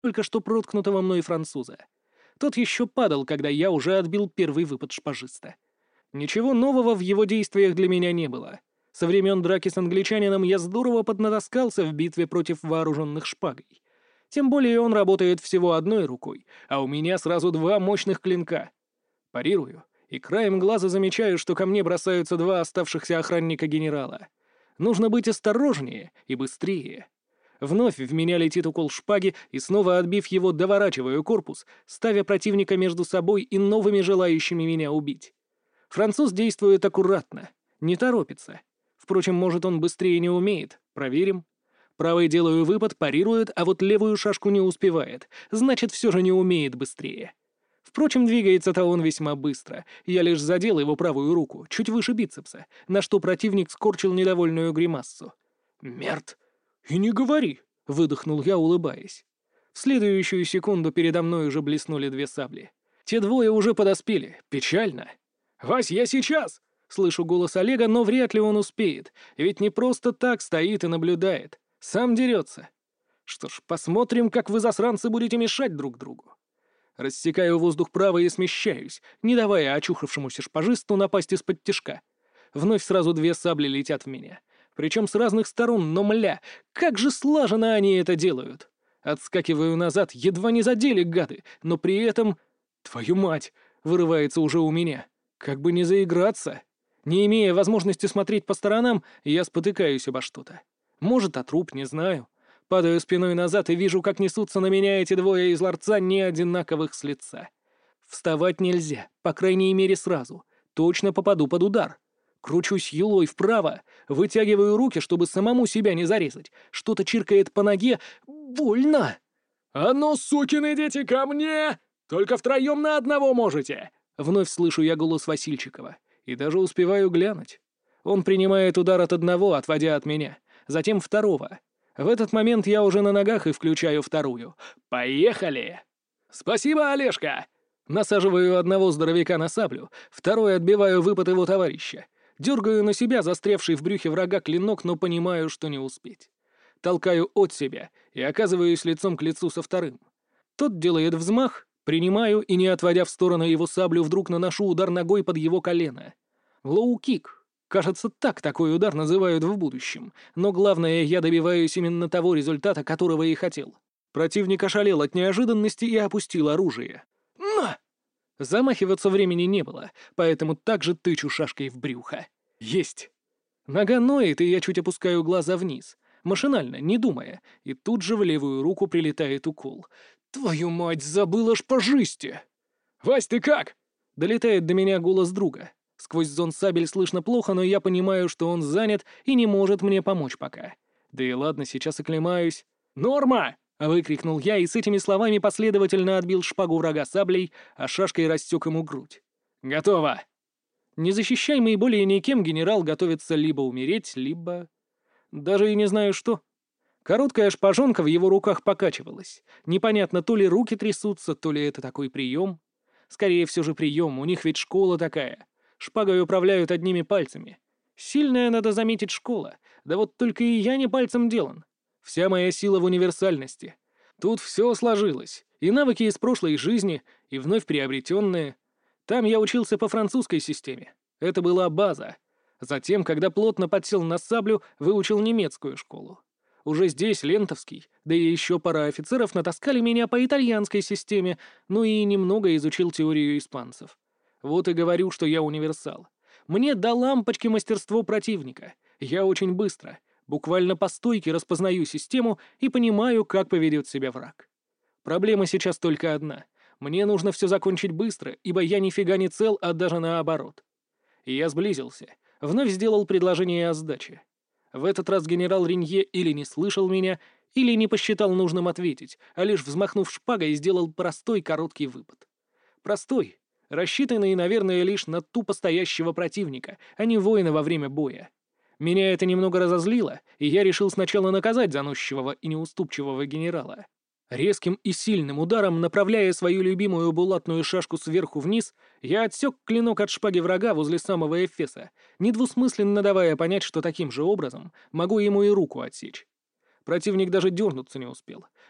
только что проткнутого мной француза. Тот еще падал, когда я уже отбил первый выпад шпажиста. Ничего нового в его действиях для меня не было. Со времен драки с англичанином я здорово поднатаскался в битве против вооруженных шпагой. Тем более он работает всего одной рукой, а у меня сразу два мощных клинка. Парирую, и краем глаза замечаю, что ко мне бросаются два оставшихся охранника генерала. Нужно быть осторожнее и быстрее. Вновь в меня летит укол шпаги, и снова отбив его, доворачиваю корпус, ставя противника между собой и новыми желающими меня убить. Француз действует аккуратно, не торопится. Впрочем, может, он быстрее не умеет. Проверим. Правой делаю выпад, парирует, а вот левую шашку не успевает. Значит, все же не умеет быстрее. Впрочем, двигается-то он весьма быстро. Я лишь задел его правую руку, чуть выше бицепса, на что противник скорчил недовольную гримассу. «Мерт! И не говори!» — выдохнул я, улыбаясь. В следующую секунду передо мной уже блеснули две сабли. Те двое уже подоспели. Печально. «Вась, я сейчас!» — слышу голос Олега, но вряд ли он успеет, ведь не просто так стоит и наблюдает. Сам дерется. Что ж, посмотрим, как вы, засранцы, будете мешать друг другу. Рассекаю воздух право и смещаюсь, не давая очухавшемуся шпажисту напасть из-под тишка. Вновь сразу две сабли летят в меня. Причем с разных сторон, но, мля, как же слаженно они это делают. Отскакиваю назад, едва не задели гады, но при этом... Твою мать! Вырывается уже у меня. Как бы не заиграться. Не имея возможности смотреть по сторонам, я спотыкаюсь обо что-то. Может, о труп, не знаю. Падаю спиной назад и вижу, как несутся на меня эти двое из ларца не одинаковых с лица. Вставать нельзя, по крайней мере сразу. Точно попаду под удар. Кручусь юлой вправо, вытягиваю руки, чтобы самому себя не зарезать. Что-то чиркает по ноге. Больно! «А ну, сукины дети, ко мне! Только втроем на одного можете!» Вновь слышу я голос Васильчикова. И даже успеваю глянуть. Он принимает удар от одного, отводя от меня. Затем второго. В этот момент я уже на ногах и включаю вторую. «Поехали!» «Спасибо, Олежка!» Насаживаю одного здоровяка на саблю, второй отбиваю выпад его товарища. Дергаю на себя застрявший в брюхе врага клинок, но понимаю, что не успеть. Толкаю от себя и оказываюсь лицом к лицу со вторым. Тот делает взмах, принимаю и, не отводя в сторону его саблю, вдруг наношу удар ногой под его колено. Лоу-кик. Кажется, так такой удар называют в будущем. Но главное, я добиваюсь именно того результата, которого и хотел. Противник ошалел от неожиданности и опустил оружие. «На!» Замахиваться времени не было, поэтому также тычу шашкой в брюхо. Есть! Нога ноет, и я чуть опускаю глаза вниз. Машинально, не думая, и тут же в левую руку прилетает укол. «Твою мать, забыла шпажисте!» «Вась, ты как?» Долетает до меня голос друга. Сквозь зон сабель слышно плохо, но я понимаю, что он занят и не может мне помочь пока. Да и ладно, сейчас оклемаюсь. «Норма!» — выкрикнул я, и с этими словами последовательно отбил шпагу врага саблей, а шашкой рассек ему грудь. «Готово!» Незащищаемый более никем генерал готовится либо умереть, либо... Даже и не знаю что. Короткая шпажонка в его руках покачивалась. Непонятно, то ли руки трясутся, то ли это такой прием. Скорее все же прием, у них ведь школа такая. Шпагой управляют одними пальцами. Сильная, надо заметить, школа. Да вот только и я не пальцем делан. Вся моя сила в универсальности. Тут все сложилось. И навыки из прошлой жизни, и вновь приобретенные. Там я учился по французской системе. Это была база. Затем, когда плотно подсел на саблю, выучил немецкую школу. Уже здесь лентовский, да и еще пара офицеров натаскали меня по итальянской системе, ну и немного изучил теорию испанцев. Вот и говорю, что я универсал. Мне до лампочки мастерство противника. Я очень быстро, буквально по стойке распознаю систему и понимаю, как поведет себя враг. Проблема сейчас только одна. Мне нужно все закончить быстро, ибо я нифига не цел, а даже наоборот. И я сблизился. Вновь сделал предложение о сдаче. В этот раз генерал Ренье или не слышал меня, или не посчитал нужным ответить, а лишь взмахнув шпагой, сделал простой короткий выпад. Простой, рассчитанный, наверное, лишь на тупо стоящего противника, а не воина во время боя. Меня это немного разозлило, и я решил сначала наказать заносчивого и неуступчивого генерала. Резким и сильным ударом, направляя свою любимую булатную шашку сверху вниз, я отсек клинок от шпаги врага возле самого эфеса, недвусмысленно давая понять, что таким же образом могу ему и руку отсечь. Противник даже дернуться не успел.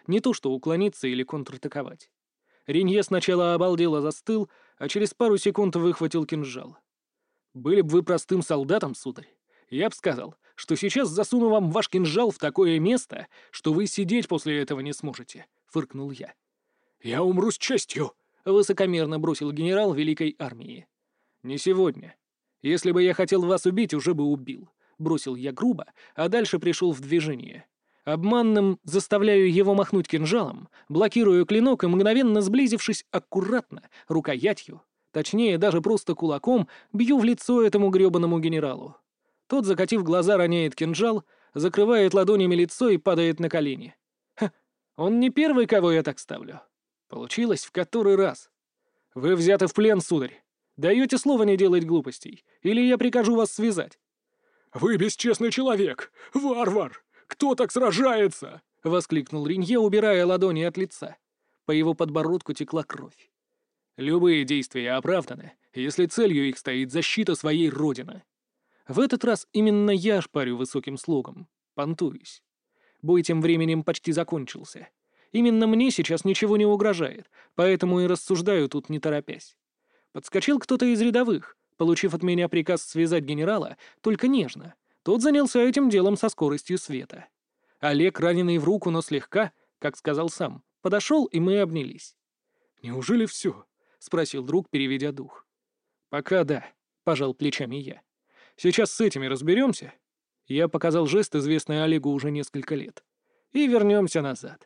не то что уклониться или контратаковать. Ренье сначала обалдело застыл, а через пару секунд выхватил кинжал. «Были бы вы простым солдатом, сударь, я бы сказал, что сейчас засуну вам ваш кинжал в такое место, что вы сидеть после этого не сможете», — фыркнул я. «Я умру с честью», — высокомерно бросил генерал Великой Армии. «Не сегодня. Если бы я хотел вас убить, уже бы убил», — бросил я грубо, а дальше пришел в движение. Обманным заставляю его махнуть кинжалом, блокирую клинок и, мгновенно сблизившись аккуратно, рукоятью, точнее, даже просто кулаком, бью в лицо этому грёбаному генералу. Тот, закатив глаза, роняет кинжал, закрывает ладонями лицо и падает на колени. Ха, он не первый, кого я так ставлю. Получилось в который раз. Вы взяты в плен, сударь. Даете слово не делать глупостей, или я прикажу вас связать? «Вы бесчестный человек! Варвар! Кто так сражается?» — воскликнул Ринье, убирая ладони от лица. По его подбородку текла кровь. «Любые действия оправданы, если целью их стоит защита своей родины. В этот раз именно я шпарю высоким слогом, понтуюсь. Бой тем временем почти закончился. Именно мне сейчас ничего не угрожает, поэтому и рассуждаю тут не торопясь. Подскочил кто-то из рядовых, получив от меня приказ связать генерала, только нежно. Тот занялся этим делом со скоростью света. Олег, раненый в руку, но слегка, как сказал сам, подошел, и мы обнялись. «Неужели все?» — спросил друг, переведя дух. «Пока да», — пожал плечами я. «Сейчас с этими разберемся». Я показал жест, известный Олегу уже несколько лет. И вернемся назад.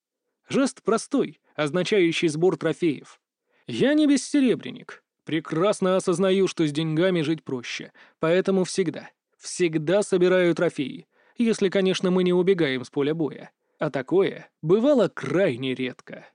Жест простой, означающий сбор трофеев. Я не бессеребренник. Прекрасно осознаю, что с деньгами жить проще, поэтому всегда собираю трофеи, если, конечно, мы не убегаем с поля боя. А такое бывало крайне редко.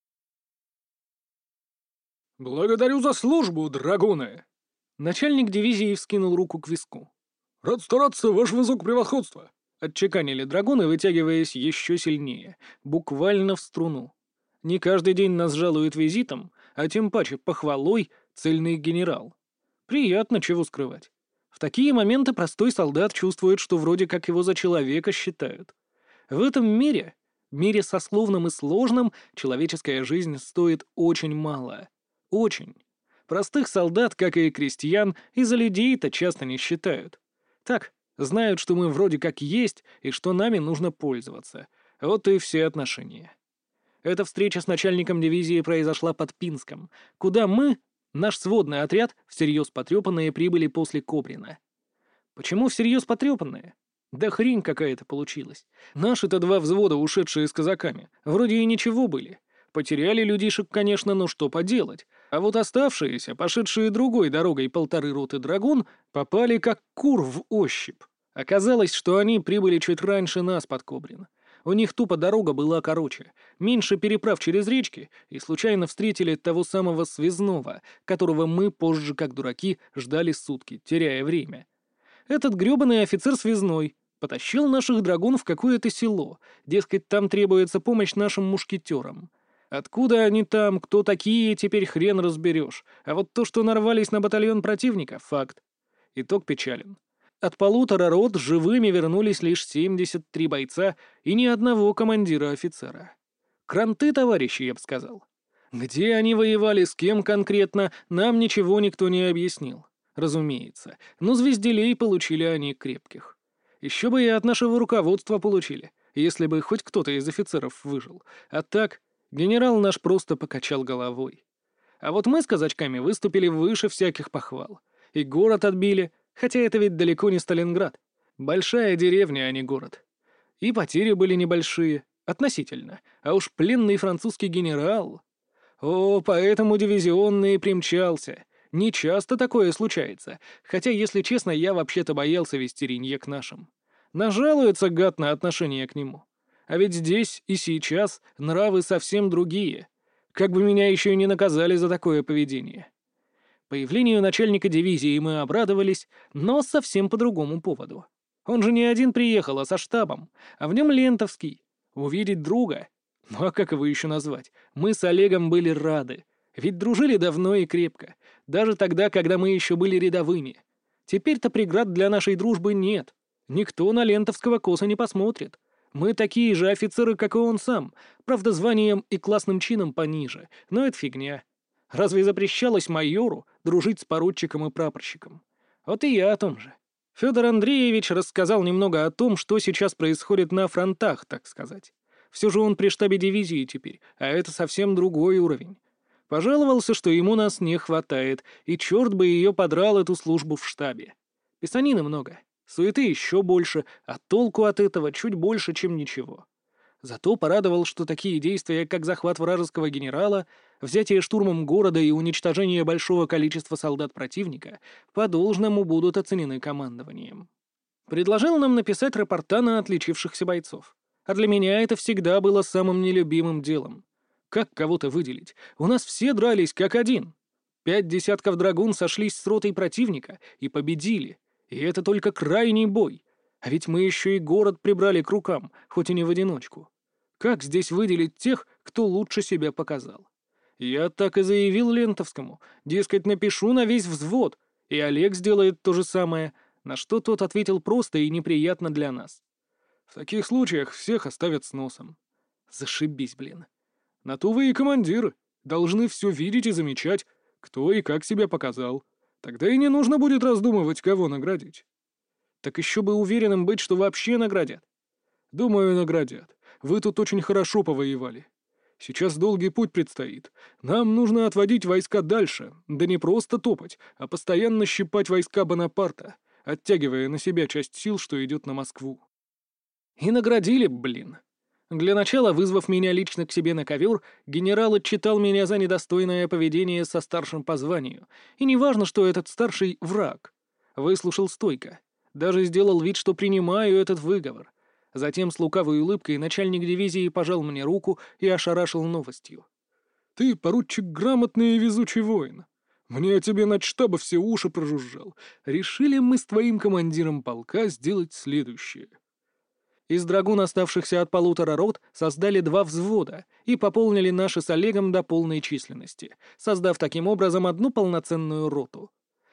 «Благодарю за службу, драгуны!» Начальник дивизии вскинул руку к виску. «Рад стараться, ваше высокопревосходство!» Отчеканили драгуны, вытягиваясь еще сильнее, буквально в струну. Не каждый день нас жалуют визитом, а тем паче похвалой цельный генерал. Приятно, чего скрывать. В такие моменты простой солдат чувствует, что вроде как его за человека считают. В этом мире сословном и сложном, человеческая жизнь стоит очень мало. Очень. Простых солдат, как и крестьян, и за людей-то часто не считают. Так, знают, что мы вроде как есть, и что нами нужно пользоваться. Вот и все отношения. Эта встреча с начальником дивизии произошла под Пинском, куда мы, наш сводный отряд, всерьез потрепанные, прибыли после Кобрина. Почему всерьез потрепанные? Да хрень какая-то получилась. Наши-то 2 взвода, ушедшие с казаками, вроде и ничего были. Потеряли людишек, конечно, но что поделать. А вот оставшиеся, пошедшие другой дорогой 1,5 роты драгун, попали как кур в ощупь. Оказалось, что они прибыли чуть раньше нас под Кобрин. У них тупо дорога была короче, меньше переправ через речки, и случайно встретили того самого связного, которого мы позже, как дураки, ждали сутки, теряя время. Этот грёбаный офицер связной потащил наших драгун в какое-то село, дескать, там требуется помощь нашим мушкетерам. Откуда они там, кто такие, теперь хрен разберешь, а вот то, что нарвались на батальон противника — факт. Итог печален. От 1,5 рот живыми вернулись лишь 73 бойца и ни одного командира-офицера. Кранты, товарищи, я бы сказал. Где они воевали, с кем конкретно, нам ничего никто не объяснил. Разумеется, но звезделей получили они крепких. Еще бы и от нашего руководства получили, если бы хоть кто-то из офицеров выжил. А так, генерал наш просто покачал головой. А вот мы с казачками выступили выше всяких похвал. И город отбили, хотя это ведь далеко не Сталинград. Большая деревня, а не город. И потери были небольшие, относительно. А уж пленный французский генерал... О, поэтому дивизионный и примчался. Не часто такое случается, хотя, если честно, я вообще-то боялся вести Ринье к нашим. Нажалуется гад на отношение к нему. А ведь здесь и сейчас нравы совсем другие. Как бы меня еще и не наказали за такое поведение. Появлению начальника дивизии мы обрадовались, но совсем по другому поводу. Он же не один приехал, а со штабом, а в нем Лентовский. Увидеть друга. Ну а как его еще назвать? Мы с Олегом были рады. Ведь дружили давно и крепко. Даже тогда, когда мы еще были рядовыми. Теперь-то преград для нашей дружбы нет. Никто на Лентовского косо не посмотрит. Мы такие же офицеры, как и он сам, правда, званием и классным чином пониже, но это фигня. Разве запрещалось майору дружить с поручиком и прапорщиком? Вот и я о том же. Федор Андреевич рассказал немного о том, что сейчас происходит на фронтах, так сказать. Все же он при штабе дивизии теперь, а это совсем другой уровень. Пожаловался, что ему нас не хватает, и черт бы ее подрал, эту службу в штабе. Писанины много, суеты еще больше, а толку от этого чуть больше, чем ничего. Зато порадовал, что такие действия, как захват вражеского генерала, взятие штурмом города и уничтожение большого количества солдат противника, по-должному будут оценены командованием. Предложил нам написать рапорта на отличившихся бойцов. А для меня это всегда было самым нелюбимым делом. Как кого-то выделить? У нас все дрались как один. 5 десятков драгун сошлись с ротой противника и победили. И это только крайний бой. А ведь мы еще и город прибрали к рукам, хоть и не в одиночку. Как здесь выделить тех, кто лучше себя показал? Я так и заявил Лентовскому, дескать, напишу на весь взвод, и Олег сделает то же самое, на что тот ответил просто и неприятно для нас. В таких случаях всех оставят с носом. Зашибись, блин. На то вы и командиры. Должны все видеть и замечать, кто и как себя показал. Тогда и не нужно будет раздумывать, кого наградить. Так еще бы уверенным быть, что вообще наградят. Думаю, наградят. Вы тут очень хорошо повоевали. Сейчас долгий путь предстоит. Нам нужно отводить войска дальше, да не просто топать, а постоянно щипать войска Бонапарта, оттягивая на себя часть сил, что идет на Москву. И наградили, блин. Для начала, вызвав меня лично к себе на ковер, генерал отчитал меня за недостойное поведение со старшим по званию. И не важно, что этот старший — враг. Выслушал стойко. Даже сделал вид, что принимаю этот выговор. Затем с лукавой улыбкой начальник дивизии пожал мне руку и ошарашил новостью. «Ты, поручик, грамотный и везучий воин. Мне о тебе начштаба все уши прожужжал. Решили мы с твоим командиром полка сделать следующее». Из драгун, оставшихся от 1,5 рот, создали 2 взвода и пополнили наши с Олегом до полной численности, создав таким образом одну полноценную роту.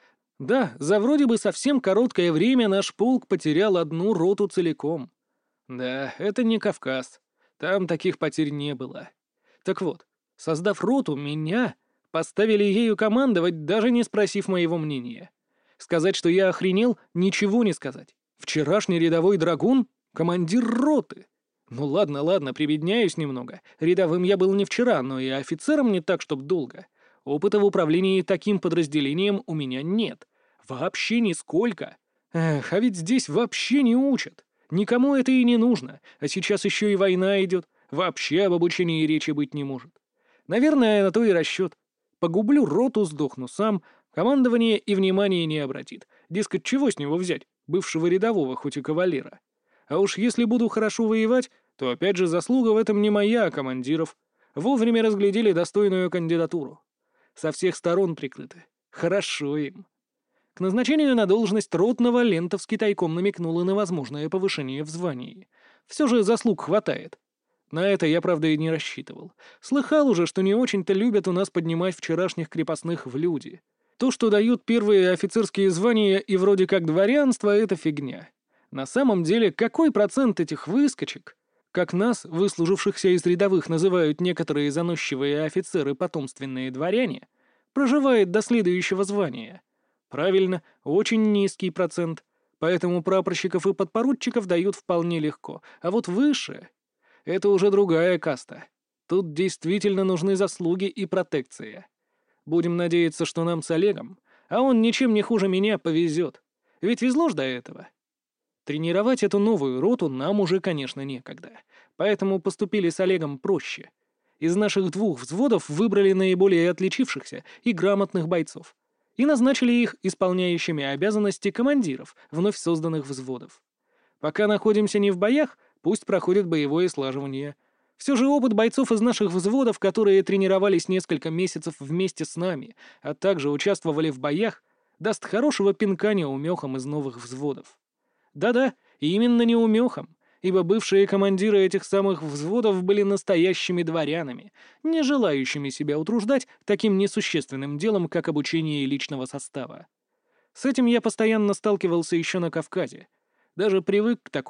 Да, за вроде бы совсем короткое время наш полк потерял 1 роту целиком. Да, это не Кавказ. Там таких потерь не было. Так вот, создав роту, меня поставили ею командовать, даже не спросив моего мнения. Сказать, что я охренел, ничего не сказать. Вчерашний рядовой драгун — командир роты. Ну ладно, прибедняюсь немного. Рядовым я был не вчера, но и офицером не так, чтоб долго. Опыта в управлении таким подразделением у меня нет. Вообще нисколько. Эх, а ведь здесь вообще не учат. Никому это и не нужно. А сейчас еще и война идет. Вообще об обучении речи быть не может. Наверное, на то и расчет. Погублю роту, сдохну сам. Командование и внимания не обратит. Дескать, чего с него взять? Бывшего рядового, хоть и кавалера. А уж если буду хорошо воевать, то опять же заслуга в этом не моя, а командиров. Вовремя разглядели достойную кандидатуру. Со всех сторон прикрыты. Хорошо им. К назначению на должность ротного Лентовский тайком намекнул и на возможное повышение в звании. Все же заслуг хватает. На это я, правда, и не рассчитывал. Слыхал уже, что не очень-то любят у нас поднимать вчерашних крепостных в люди. То, что дают первые офицерские звания и вроде как дворянство, — это фигня. На самом деле, какой процент этих выскочек, как нас, выслужившихся из рядовых, называют некоторые заносчивые офицеры потомственные дворяне, проживает до следующего звания? Правильно, очень низкий процент, поэтому прапорщиков и подпоручиков дают вполне легко, а вот выше — это уже другая каста. Тут действительно нужны заслуги и протекция. Будем надеяться, что нам с Олегом, а он ничем не хуже меня, повезет. Ведь везло ж до этого. Тренировать эту новую роту нам уже, конечно, некогда, поэтому поступили с Олегом проще. Из наших 2 взводов выбрали наиболее отличившихся и грамотных бойцов и назначили их исполняющими обязанности командиров вновь созданных взводов. Пока находимся не в боях, пусть проходит боевое слаживание. Все же опыт бойцов из наших взводов, которые тренировались несколько месяцев вместе с нами, а также участвовали в боях, даст хорошего пинка неумехам из новых взводов. Да-да, именно неумехам, ибо бывшие командиры этих самых взводов были настоящими дворянами, не желающими себя утруждать таким несущественным делом, как обучение личного состава. С этим я постоянно сталкивался еще на Кавказе. Даже привык к такому,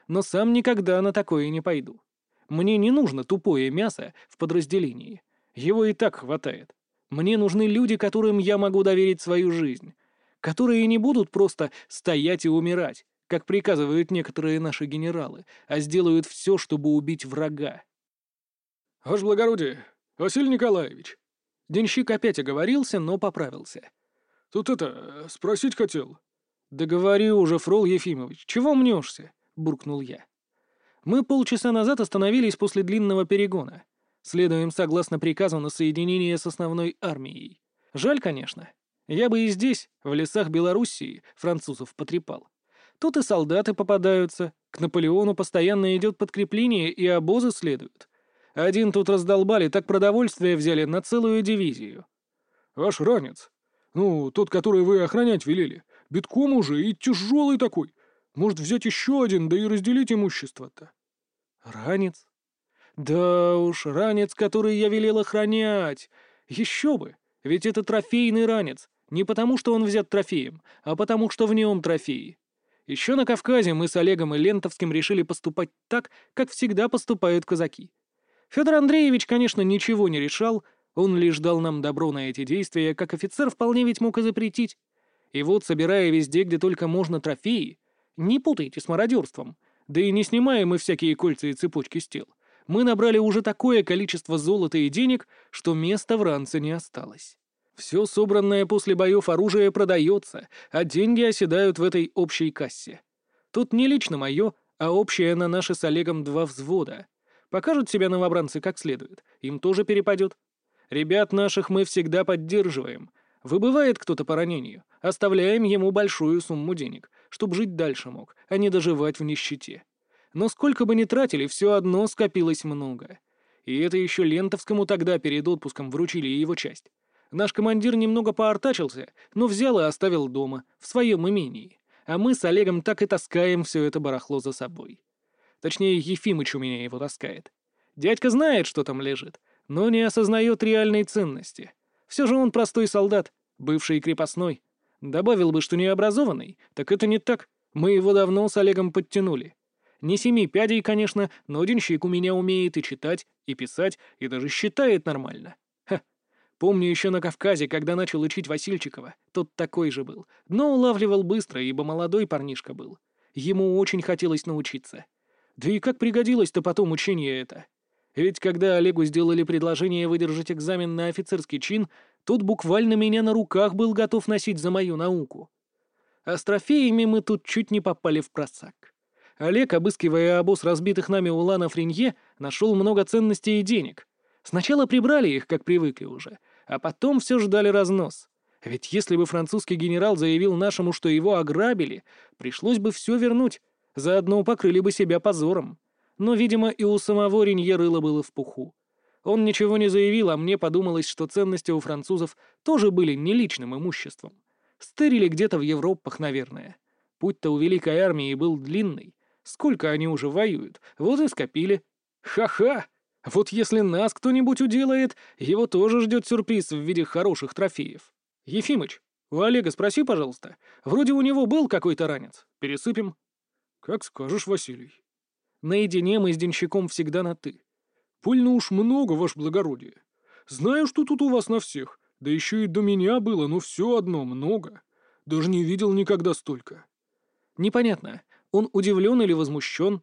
но сам никогда на такое не пойду. Мне не нужно тупое мясо в подразделении. Его и так хватает. Мне нужны люди, которым я могу доверить свою жизнь, которые не будут просто стоять и умирать, как приказывают некоторые наши генералы, а сделают все, чтобы убить врага. Ваше благородие, Василий Николаевич. Денщик опять оговорился, но поправился. Тут спросить хотел. «Да говори уже, Фрол Ефимович, чего мнешься?» — буркнул я. Мы полчаса назад остановились после длинного перегона. Следуем согласно приказу на соединение с основной армией. Жаль, конечно. Я бы и здесь, в лесах Белоруссии, французов потрепал. Тут и солдаты попадаются, к Наполеону постоянно идет подкрепление, и обозы следуют. Один тут раздолбали, так продовольствие взяли на целую дивизию. Ваш ранец. Ну, тот, который вы охранять велели. Битком уже и тяжелый такой. Может, взять еще один, да и разделить имущество-то. Ранец? Да уж, ранец, который я велел охранять. Еще бы, ведь это трофейный ранец. Не потому, что он взят трофеем, а потому, что в нем трофеи. Еще на Кавказе мы с Олегом и Лентовским решили поступать так, как всегда поступают казаки. Федор Андреевич, конечно, ничего не решал, он лишь дал нам добро на эти действия, как офицер вполне ведь мог и запретить. И вот, собирая везде, где только можно, трофеи, не путайте с мародерством, да и не снимаем мы всякие кольца и цепочки с тел, мы набрали уже такое количество золота и денег, что места в ранце не осталось. Все собранное после боев оружие продается, а деньги оседают в этой общей кассе. Тут не лично мое, а общее на наши с Олегом 2 взвода. Покажут себя новобранцы как следует, им тоже перепадет. Ребят наших мы всегда поддерживаем. Выбывает кто-то по ранению, оставляем ему большую сумму денег, чтобы жить дальше мог, а не доживать в нищете. Но сколько бы ни тратили, все одно скопилось много. И это еще Лентовскому тогда перед отпуском вручили его часть. Наш командир немного поортачился, но взял и оставил дома, в своем имении. А мы с Олегом так и таскаем все это барахло за собой. Точнее, Ефимыч у меня его таскает. Дядька знает, что там лежит, но не осознает реальной ценности. Все же он простой солдат, бывший крепостной. Добавил бы, что необразованный, так это не так. Мы его давно с Олегом подтянули. Не 7 пядей, конечно, но денщик у меня умеет и читать, и писать, и даже считает нормально. Ха. Помню еще на Кавказе, когда начал учить Васильчикова, тот такой же был, но улавливал быстро, ибо молодой парнишка был. Ему очень хотелось научиться. Да и как пригодилось-то потом учение это? Ведь когда Олегу сделали предложение выдержать экзамен на офицерский чин, тот буквально меня на руках был готов носить за мою науку. А с трофеями мы тут чуть не попали в просак. Олег, обыскивая обоз разбитых нами уланов Ренье, нашел много ценностей и денег. Сначала прибрали их, как привыкли уже, а потом все ждали разнос. Ведь если бы французский генерал заявил нашему, что его ограбили, пришлось бы все вернуть, заодно покрыли бы себя позором. Но, видимо, и у самого Ренье рыло было в пуху. Он ничего не заявил, а мне подумалось, что ценности у французов тоже были не личным имуществом. Стырили где-то в Европах, наверное. Путь-то у Великой Армии был длинный. Сколько они уже воюют, вот и скопили. Ха-ха! Вот если нас кто-нибудь уделает, его тоже ждет сюрприз в виде хороших трофеев. Ефимыч, у Олега спроси, пожалуйста. Вроде у него был какой-то ранец. Пересыпем. Как скажешь, Василий. Наедине мы с денщиком всегда на «ты». Пыльно уж много, ваше благородие. Знаю, что тут у вас на всех. Да еще и до меня было, но все одно много. Даже не видел никогда столько. Непонятно, он удивлен или возмущен?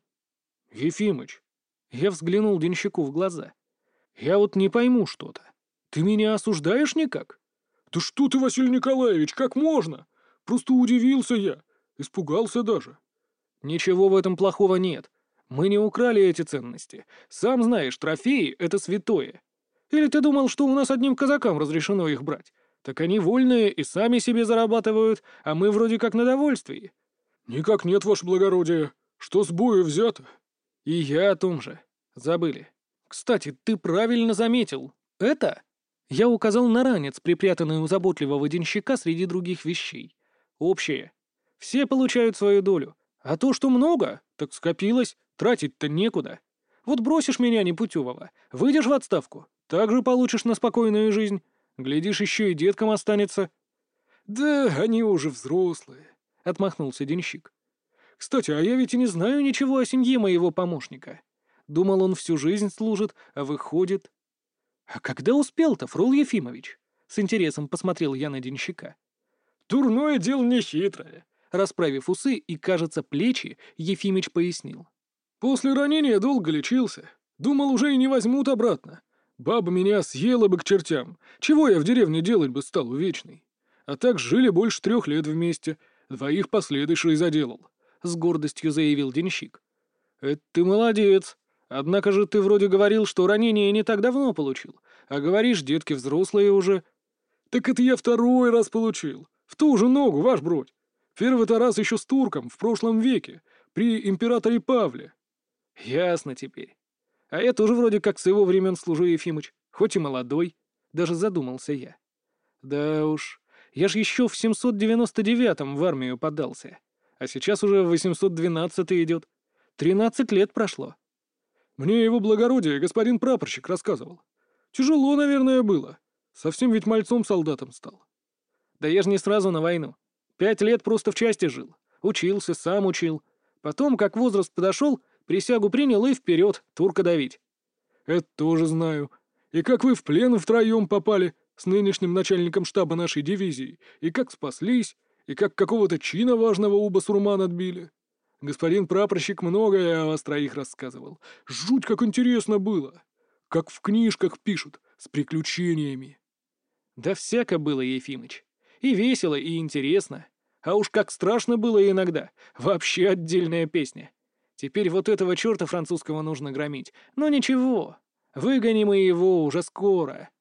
Ефимыч. Я взглянул денщику в глаза. Я вот не пойму что-то. Ты меня осуждаешь никак? Да что ты, Василий Николаевич, как можно? Просто удивился я. Испугался даже. Ничего в этом плохого нет. Мы не украли эти ценности. Сам знаешь, трофеи — это святое. Или ты думал, что у нас одним казакам разрешено их брать? Так они вольные и сами себе зарабатывают, а мы вроде как на довольствии. Никак нет, ваше благородие. Что с бою взято? И я о том же. Забыли. Кстати, ты правильно заметил. Это? Я указал на ранец, припрятанный у заботливого денщика среди других вещей. Общее. Все получают свою долю. А то, что много, так скопилось, тратить-то некуда. Вот бросишь меня непутевого, выйдешь в отставку, так же получишь на спокойную жизнь. Глядишь, еще и деткам останется. Да, они уже взрослые, — отмахнулся денщик. Кстати, а я ведь и не знаю ничего о семье моего помощника. Думал, он всю жизнь служит, а выходит... А когда успел-то, Фрол Ефимович? С интересом посмотрел я на денщика. Дурное дело нехитрое. Расправив усы и, кажется, плечи, Ефимыч пояснил. После ранения долго лечился. Думал, уже и не возьмут обратно. Баба меня съела бы к чертям. Чего я в деревне делать бы стал увечный? А так жили больше 3 лет вместе. 2 последующих заделал. С гордостью заявил денщик. Это ты молодец. Однако же ты вроде говорил, что ранение не так давно получил. А говоришь, детки взрослые уже. Так это я 2-й раз получил. В ту же ногу, ваш бродь. 1-й-то раз еще с турком, в прошлом веке, при императоре Павле. Ясно теперь. А я тоже вроде как с его времен служу, Ефимыч, хоть и молодой. Даже задумался я. Да уж, я ж еще в 799-м в армию подался. А сейчас уже 812-й идет. 13 лет прошло. Мне его благородие господин прапорщик рассказывал. Тяжело, наверное, было. Совсем ведь мальцом-солдатом стал. Да я ж не сразу на войну. 5 лет просто в части жил. Учился, сам учил. Потом, как возраст подошел, присягу принял и вперед, турка давить. Это тоже знаю. И как вы в плен втроем попали с нынешним начальником штаба нашей дивизии, и как спаслись, и как какого-то чина важного у басурман отбили. Господин прапорщик многое о вас 3 рассказывал. Жуть, как интересно было. Как в книжках пишут, с приключениями. Да всяко было, Ефимыч. И весело, и интересно. А уж как страшно было иногда. Вообще отдельная песня. Теперь вот этого черта французского нужно громить. Но ничего. Выгоним мы его уже скоро.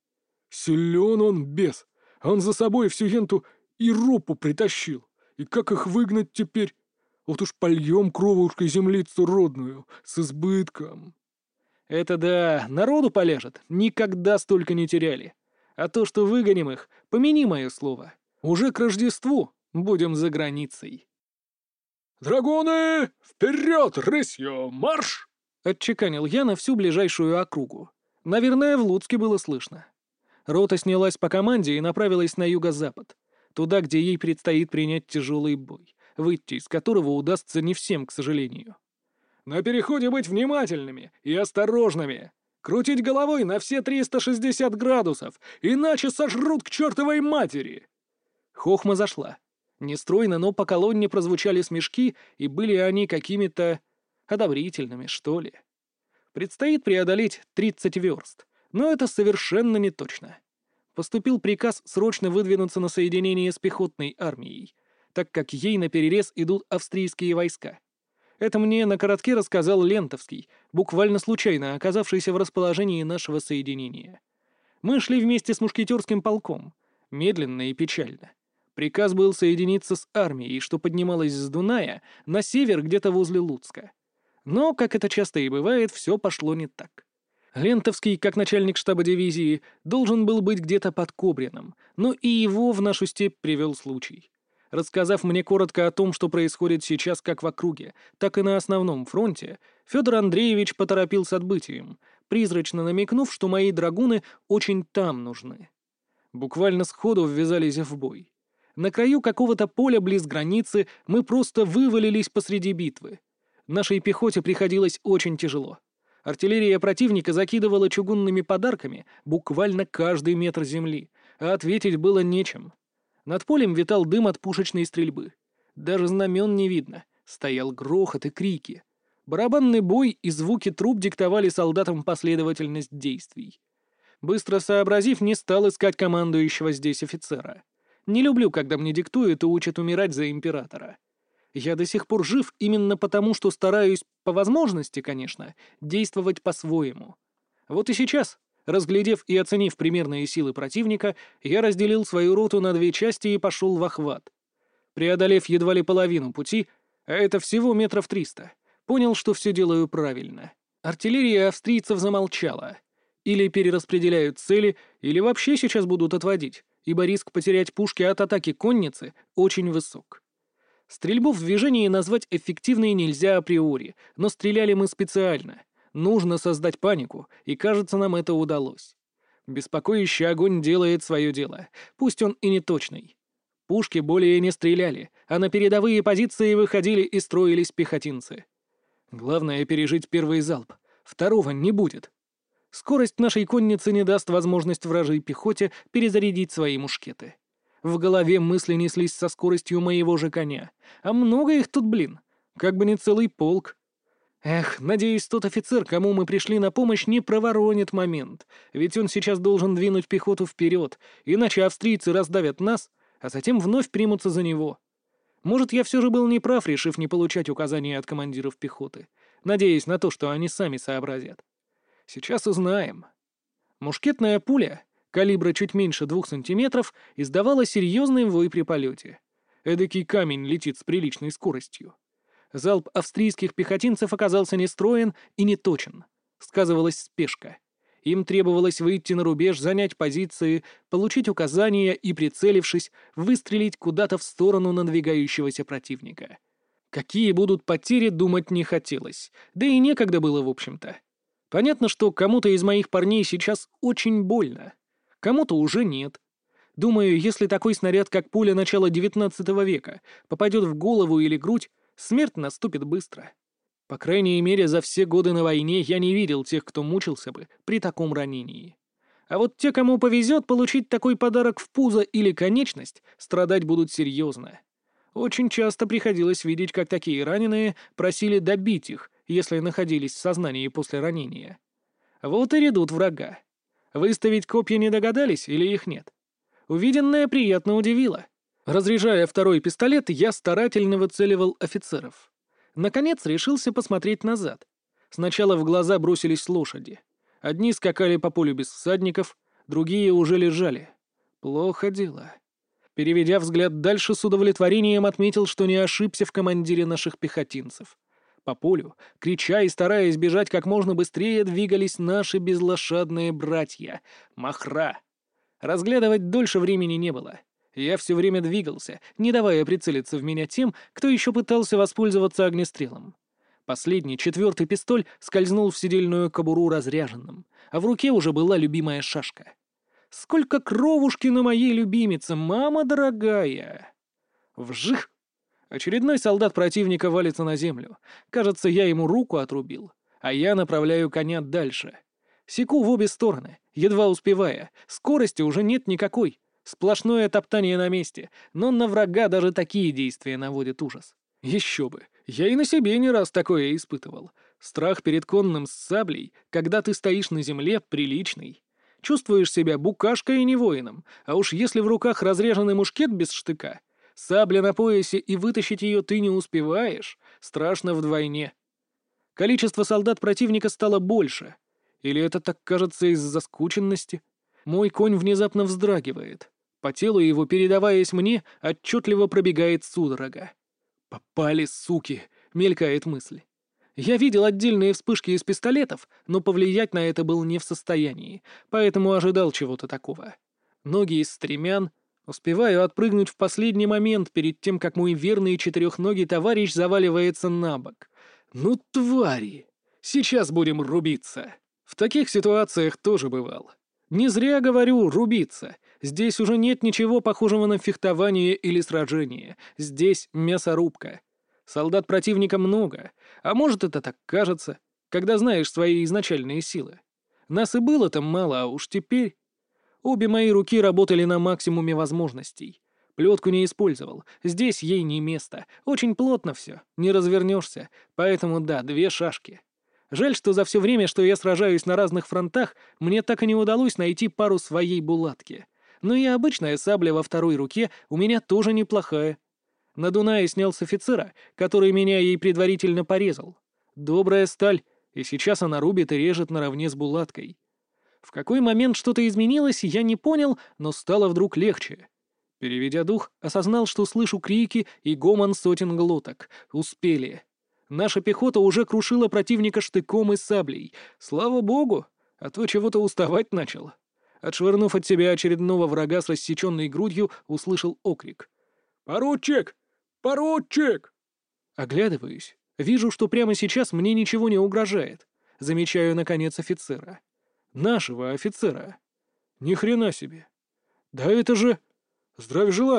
Силен он, бес. Он за собой всю енту и ропу притащил. И как их выгнать теперь? Вот уж польем кровушкой землицу родную, с избытком. Это да, народу полежат. Никогда столько не теряли. А то, что выгоним их, помяни мое слово. Уже к Рождеству будем за границей. «Драгоны! Вперед, рысью! Марш!» — отчеканил я на всю ближайшую округу. Наверное, в Луцке было слышно. Рота снялась по команде и направилась на юго-запад, туда, где ей предстоит принять тяжелый бой, выйти из которого удастся не всем, к сожалению. На переходе быть внимательными и осторожными. Крутить головой на все 360 градусов, иначе сожрут к чертовой матери. Хохма зашла. Нестройно, но по колонне прозвучали смешки, и были они какими-то одобрительными, что ли. Предстоит преодолеть 30 верст, но это совершенно не точно. Поступил приказ срочно выдвинуться на соединение с пехотной армией, так как ей наперерез идут австрийские войска. Это мне на коротке рассказал Лентовский, буквально случайно оказавшийся в расположении нашего соединения. Мы шли вместе с мушкетерским полком, медленно и печально. Приказ был соединиться с армией, что поднималась с Дуная на север где-то возле Луцка. Но, как это часто и бывает, все пошло не так. Лентовский, как начальник штаба дивизии, должен был быть где-то под Кобрином, но и его в нашу степь привел случай. Рассказав мне коротко о том, что происходит сейчас как в округе, так и на основном фронте, Федор Андреевич поторопил с отбытием, призрачно намекнув, что мои драгуны очень там нужны. Буквально сходу ввязались в бой. На краю какого-то поля близ границы мы просто вывалились посреди битвы. Нашей пехоте приходилось очень тяжело. Артиллерия противника закидывала чугунными подарками буквально каждый метр земли, а ответить было нечем. Над полем витал дым от пушечной стрельбы. Даже знамен не видно. Стоял грохот и крики. Барабанный бой и звуки труб диктовали солдатам последовательность действий. Быстро сообразив, не стал искать командующего здесь офицера. Не люблю, когда мне диктуют и учат умирать за императора. Я до сих пор жив именно потому, что стараюсь, по возможности, конечно, действовать по-своему. Вот и сейчас, разглядев и оценив примерные силы противника, я разделил свою роту на 2 части и пошел в охват. Преодолев едва ли половину пути, а это всего 300 метров, понял, что все делаю правильно. Артиллерия австрийцев замолчала. Или перераспределяют цели, или вообще сейчас будут отводить, ибо риск потерять пушки от атаки конницы очень высок. Стрельбу в движении назвать эффективной нельзя априори, но стреляли мы специально. Нужно создать панику, и, кажется, нам это удалось. Беспокоящий огонь делает свое дело, пусть он и не точный. Пушки более не стреляли, а на передовые позиции выходили и строились пехотинцы. Главное — пережить первый залп. Второго не будет. Скорость нашей конницы не даст возможность вражьей пехоте перезарядить свои мушкеты. В голове мысли неслись со скоростью моего же коня. А много их тут, блин. Как бы не целый полк. Эх, надеюсь, тот офицер, кому мы пришли на помощь, не проворонит момент. Ведь он сейчас должен двинуть пехоту вперед, иначе австрийцы раздавят нас, а затем вновь примутся за него. Может, я все же был неправ, решив не получать указания от командиров пехоты, надеясь на то, что они сами сообразят. Сейчас узнаем. Мушкетная пуля, калибра чуть меньше 2 сантиметров, издавала серьезный вой при полете. Эдакий камень летит с приличной скоростью. Залп австрийских пехотинцев оказался нестроен и неточен. Сказывалась спешка. Им требовалось выйти на рубеж, занять позиции, получить указания и, прицелившись, выстрелить куда-то в сторону надвигающегося противника. Какие будут потери, думать не хотелось, да и некогда было, в общем-то. Понятно, что кому-то из моих парней сейчас очень больно, кому-то уже нет. Думаю, если такой снаряд, как пуля начала XIX века, попадет в голову или грудь, смерть наступит быстро. По крайней мере, за все годы на войне я не видел тех, кто мучился бы при таком ранении. А вот те, кому повезет получить такой подарок в пузо или конечность, страдать будут серьезно. Очень часто приходилось видеть, как такие раненые просили добить их, если находились в сознании после ранения. Вот и редут врага. Выставить копья не догадались или их нет? Увиденное приятно удивило. Разряжая второй пистолет, я старательно выцеливал офицеров. Наконец решился посмотреть назад. Сначала в глаза бросились лошади. Одни скакали по полю без всадников, другие уже лежали. Плохо дело. Переведя взгляд дальше, с удовлетворением отметил, что не ошибся в командире наших пехотинцев. По полю, крича и стараясь бежать как можно быстрее, двигались наши безлошадные братья — махра. Разглядывать дольше времени не было. Я все время двигался, не давая прицелиться в меня тем, кто еще пытался воспользоваться огнестрелом. Последний, 4-й пистоль скользнул в седельную кобуру разряженным, а в руке уже была любимая шашка. Сколько кровушки на моей любимице, мама дорогая! Вжих! Очередной солдат противника валится на землю. Кажется, я ему руку отрубил, а я направляю коня дальше. Секу в обе стороны, едва успевая. Скорости уже нет никакой. Сплошное топтание на месте, но на врага даже такие действия наводят ужас. Еще бы, я и на себе не раз такое испытывал. Страх перед конным с саблей, когда ты стоишь на земле, приличный. Чувствуешь себя букашкой и не воином, а уж если в руках разряженный мушкет без штыка, сабля на поясе и вытащить ее ты не успеваешь, страшно вдвойне. Количество солдат противника стало больше. Или это так кажется из-за скученности? Мой конь внезапно вздрагивает. По телу его, передаваясь мне, отчетливо пробегает судорога. «Попали, суки!» — мелькает мысль. Я видел отдельные вспышки из пистолетов, но повлиять на это был не в состоянии, поэтому ожидал чего-то такого. Ноги из стремян. Успеваю отпрыгнуть в последний момент перед тем, как мой верный четырехногий товарищ заваливается на бок. «Ну, твари! Сейчас будем рубиться!» В таких ситуациях тоже бывал. Не зря говорю «рубиться». Здесь уже нет ничего похожего на фехтование или сражение. Здесь мясорубка. Солдат противника много, а может, это так кажется, когда знаешь свои изначальные силы. Нас и было там мало, а уж теперь... Обе мои руки работали на максимуме возможностей. Плетку не использовал, здесь ей не место. Очень плотно все, не развернешься, поэтому да, 2 шашки. Жаль, что за все время, что я сражаюсь на разных фронтах, мне так и не удалось найти пару своей булатки. Но и обычная сабля во второй руке у меня тоже неплохая. На Дунае снял с офицера, который меня ей предварительно порезал. Добрая сталь, и сейчас она рубит и режет наравне с булаткой. В какой момент что-то изменилось, я не понял, но стало вдруг легче. Переведя дух, осознал, что слышу крики и гомон сотен глоток. Успели. Наша пехота уже крушила противника штыком и саблей. Слава богу, а то чего-то уставать начал. Отшвырнув от себя очередного врага с рассеченной грудью, услышал окрик. «Поручик! Поручик!» Оглядываюсь. Вижу, что прямо сейчас мне ничего не угрожает. Замечаю, наконец, офицера. Нашего офицера. Ни хрена себе. Да это же... Здравия желаю.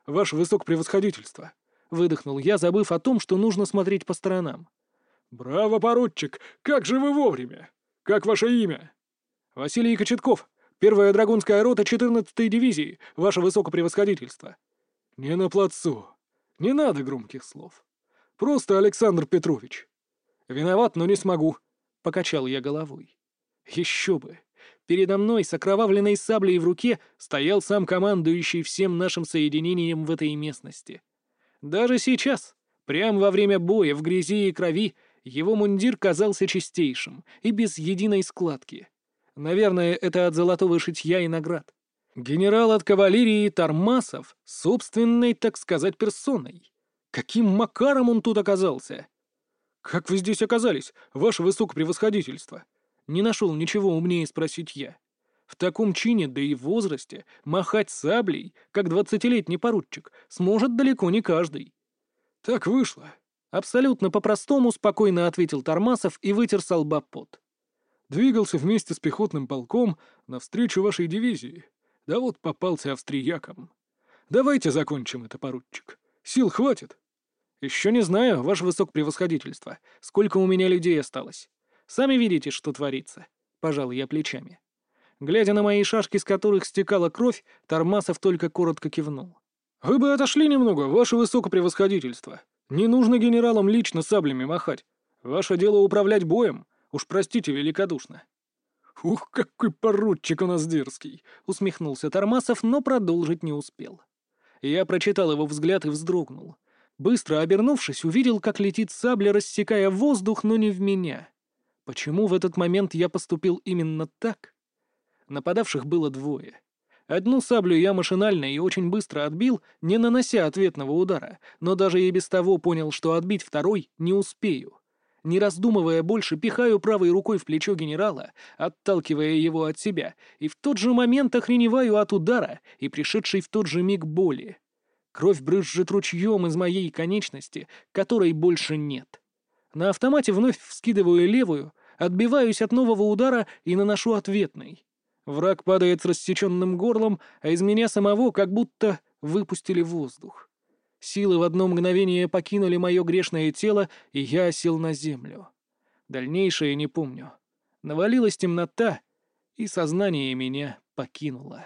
ваше высокопревосходительство», — выдохнул я, забыв о том, что нужно смотреть по сторонам. «Браво, поручик! Как же вы вовремя! Как ваше имя?» «Василий Кочетков, 1-я Драгунская рота 14-й дивизии, ваше высокопревосходительство». «Не на плацу. Не надо громких слов. Просто Александр Петрович». «Виноват, но не смогу», — покачал я головой. Еще бы! Передо мной с окровавленной саблей в руке стоял сам командующий всем нашим соединением в этой местности. Даже сейчас, прямо во время боя в грязи и крови, его мундир казался чистейшим и без единой складки. Наверное, это от золотого шитья и наград. Генерал от кавалерии Тормасов собственной, так сказать, персоной. Каким макаром он тут оказался? «Как вы здесь оказались, ваше высокопревосходительство?» Не нашел ничего умнее спросить я. В таком чине, да и в возрасте, махать саблей, как 20-летний поручик, сможет далеко не каждый. «Так вышло», — абсолютно по-простому спокойно ответил Тормасов и вытер со лба пот. «Двигался вместе с пехотным полком навстречу вашей дивизии. Да вот попался австрияком. Давайте закончим это, поручик. Сил хватит?» «Еще не знаю, ваше высокопревосходительство, сколько у меня людей осталось. Сами видите, что творится», — пожал я плечами. Глядя на мои шашки, с которых стекала кровь, Тормасов только коротко кивнул. «Вы бы отошли немного, ваше высокопревосходительство. Не нужно генералам лично саблями махать. Ваше дело управлять боем. Уж простите великодушно». «Ух, какой поручик у нас дерзкий!» — усмехнулся Тормасов, но продолжить не успел. Я прочитал его взгляд и вздрогнул. Быстро обернувшись, увидел, как летит сабля, рассекая воздух, но не в меня. Почему в этот момент я поступил именно так? Нападавших было двое. Одну саблю я машинально и очень быстро отбил, не нанося ответного удара, но даже и без того понял, что отбить второй не успею. Не раздумывая больше, пихаю правой рукой в плечо генерала, отталкивая его от себя, и в тот же момент охреневаю от удара и пришедшей в тот же миг боли. Кровь брызжет ручьем из моей конечности, которой больше нет. На автомате вновь вскидываю левую, отбиваюсь от нового удара и наношу ответный. Враг падает с рассеченным горлом, а из меня самого как будто выпустили воздух. Силы в одно мгновение покинули мое грешное тело, и я осел на землю. Дальнейшее не помню. Навалилась темнота, и сознание меня покинуло.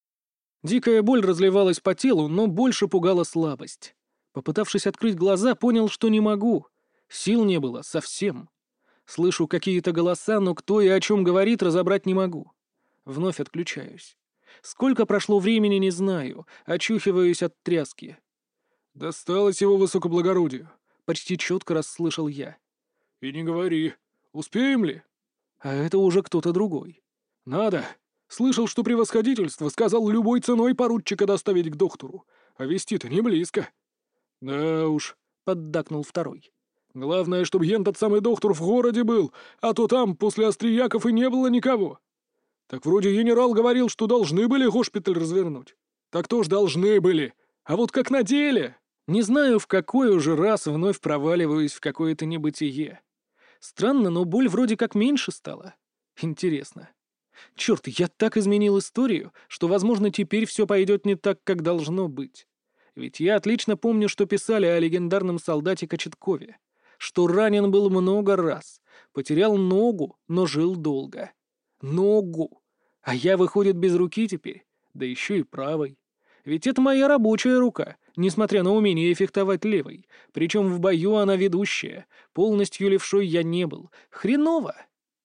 Дикая боль разливалась по телу, но больше пугала слабость. Попытавшись открыть глаза, понял, что не могу. Сил не было совсем. Слышу какие-то голоса, но кто и о чем говорит, разобрать не могу. Вновь отключаюсь. Сколько прошло времени, не знаю. Очухиваюсь от тряски. «Досталось его высокоблагородию», — почти четко расслышал я. «И не говори. Успеем ли?» А это уже кто-то другой. «Надо. Слышал, что превосходительство сказал любой ценой поручика доставить к доктору. А вести-то не близко». «Да уж», — поддакнул второй. «Главное, чтобы тот самый доктор в городе был, а то там после австрияков и не было никого». «Так вроде генерал говорил, что должны были госпиталь развернуть». «Так тоже должны были. А вот как на деле...» Не знаю, в какой уже раз вновь проваливаюсь в какое-то небытие. Странно, но боль вроде как меньше стала. Интересно. Черт, я так изменил историю, что, возможно, теперь все пойдет не так, как должно быть. Ведь я отлично помню, что писали о легендарном солдате Кочеткове. Что ранен был много раз, потерял ногу, но жил долго. Ногу! А я, выходит, без руки теперь, да еще и правой. Ведь это моя рабочая рука, несмотря на умение фехтовать левой. Причем в бою она ведущая. Полностью левшой я не был. Хреново!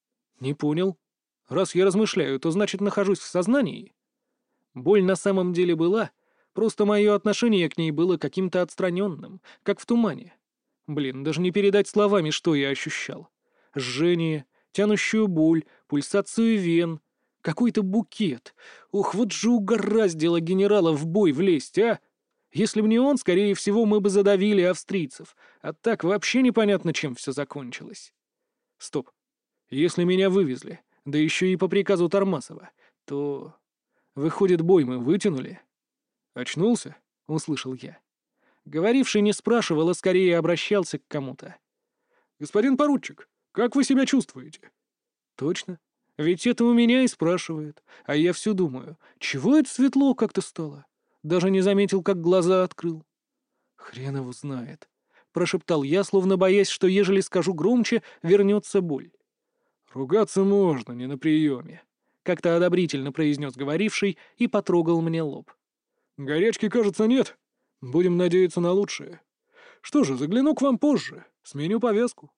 Не понял. Раз я размышляю, то значит нахожусь в сознании. Боль на самом деле была, просто мое отношение к ней было каким-то отстраненным, как в тумане. Блин, даже не передать словами, что я ощущал. Жжение, тянущую боль, пульсацию вен, какой-то букет. Ух, вот же угораздило генерала в бой влезть, а! Если бы не он, скорее всего, мы бы задавили австрийцев, а так вообще непонятно, чем все закончилось. Стоп. Если меня вывезли, да еще и по приказу Тормасова, то... Выходит, бой мы вытянули? «Очнулся?» — услышал я. Говоривший не спрашивал, а скорее обращался к кому-то. «Господин поручик, как вы себя чувствуете?» «Точно. Ведь это у меня и спрашивает. А я все думаю, чего это светло как-то стало? Даже не заметил, как глаза открыл. «Хрен его знает», — прошептал я, словно боясь, что ежели скажу громче, вернется боль. «Ругаться можно, не на приеме», — как-то одобрительно произнес говоривший и потрогал мне лоб. «Горячки, кажется, нет. Будем надеяться на лучшее. Что же, загляну к вам позже, сменю повязку».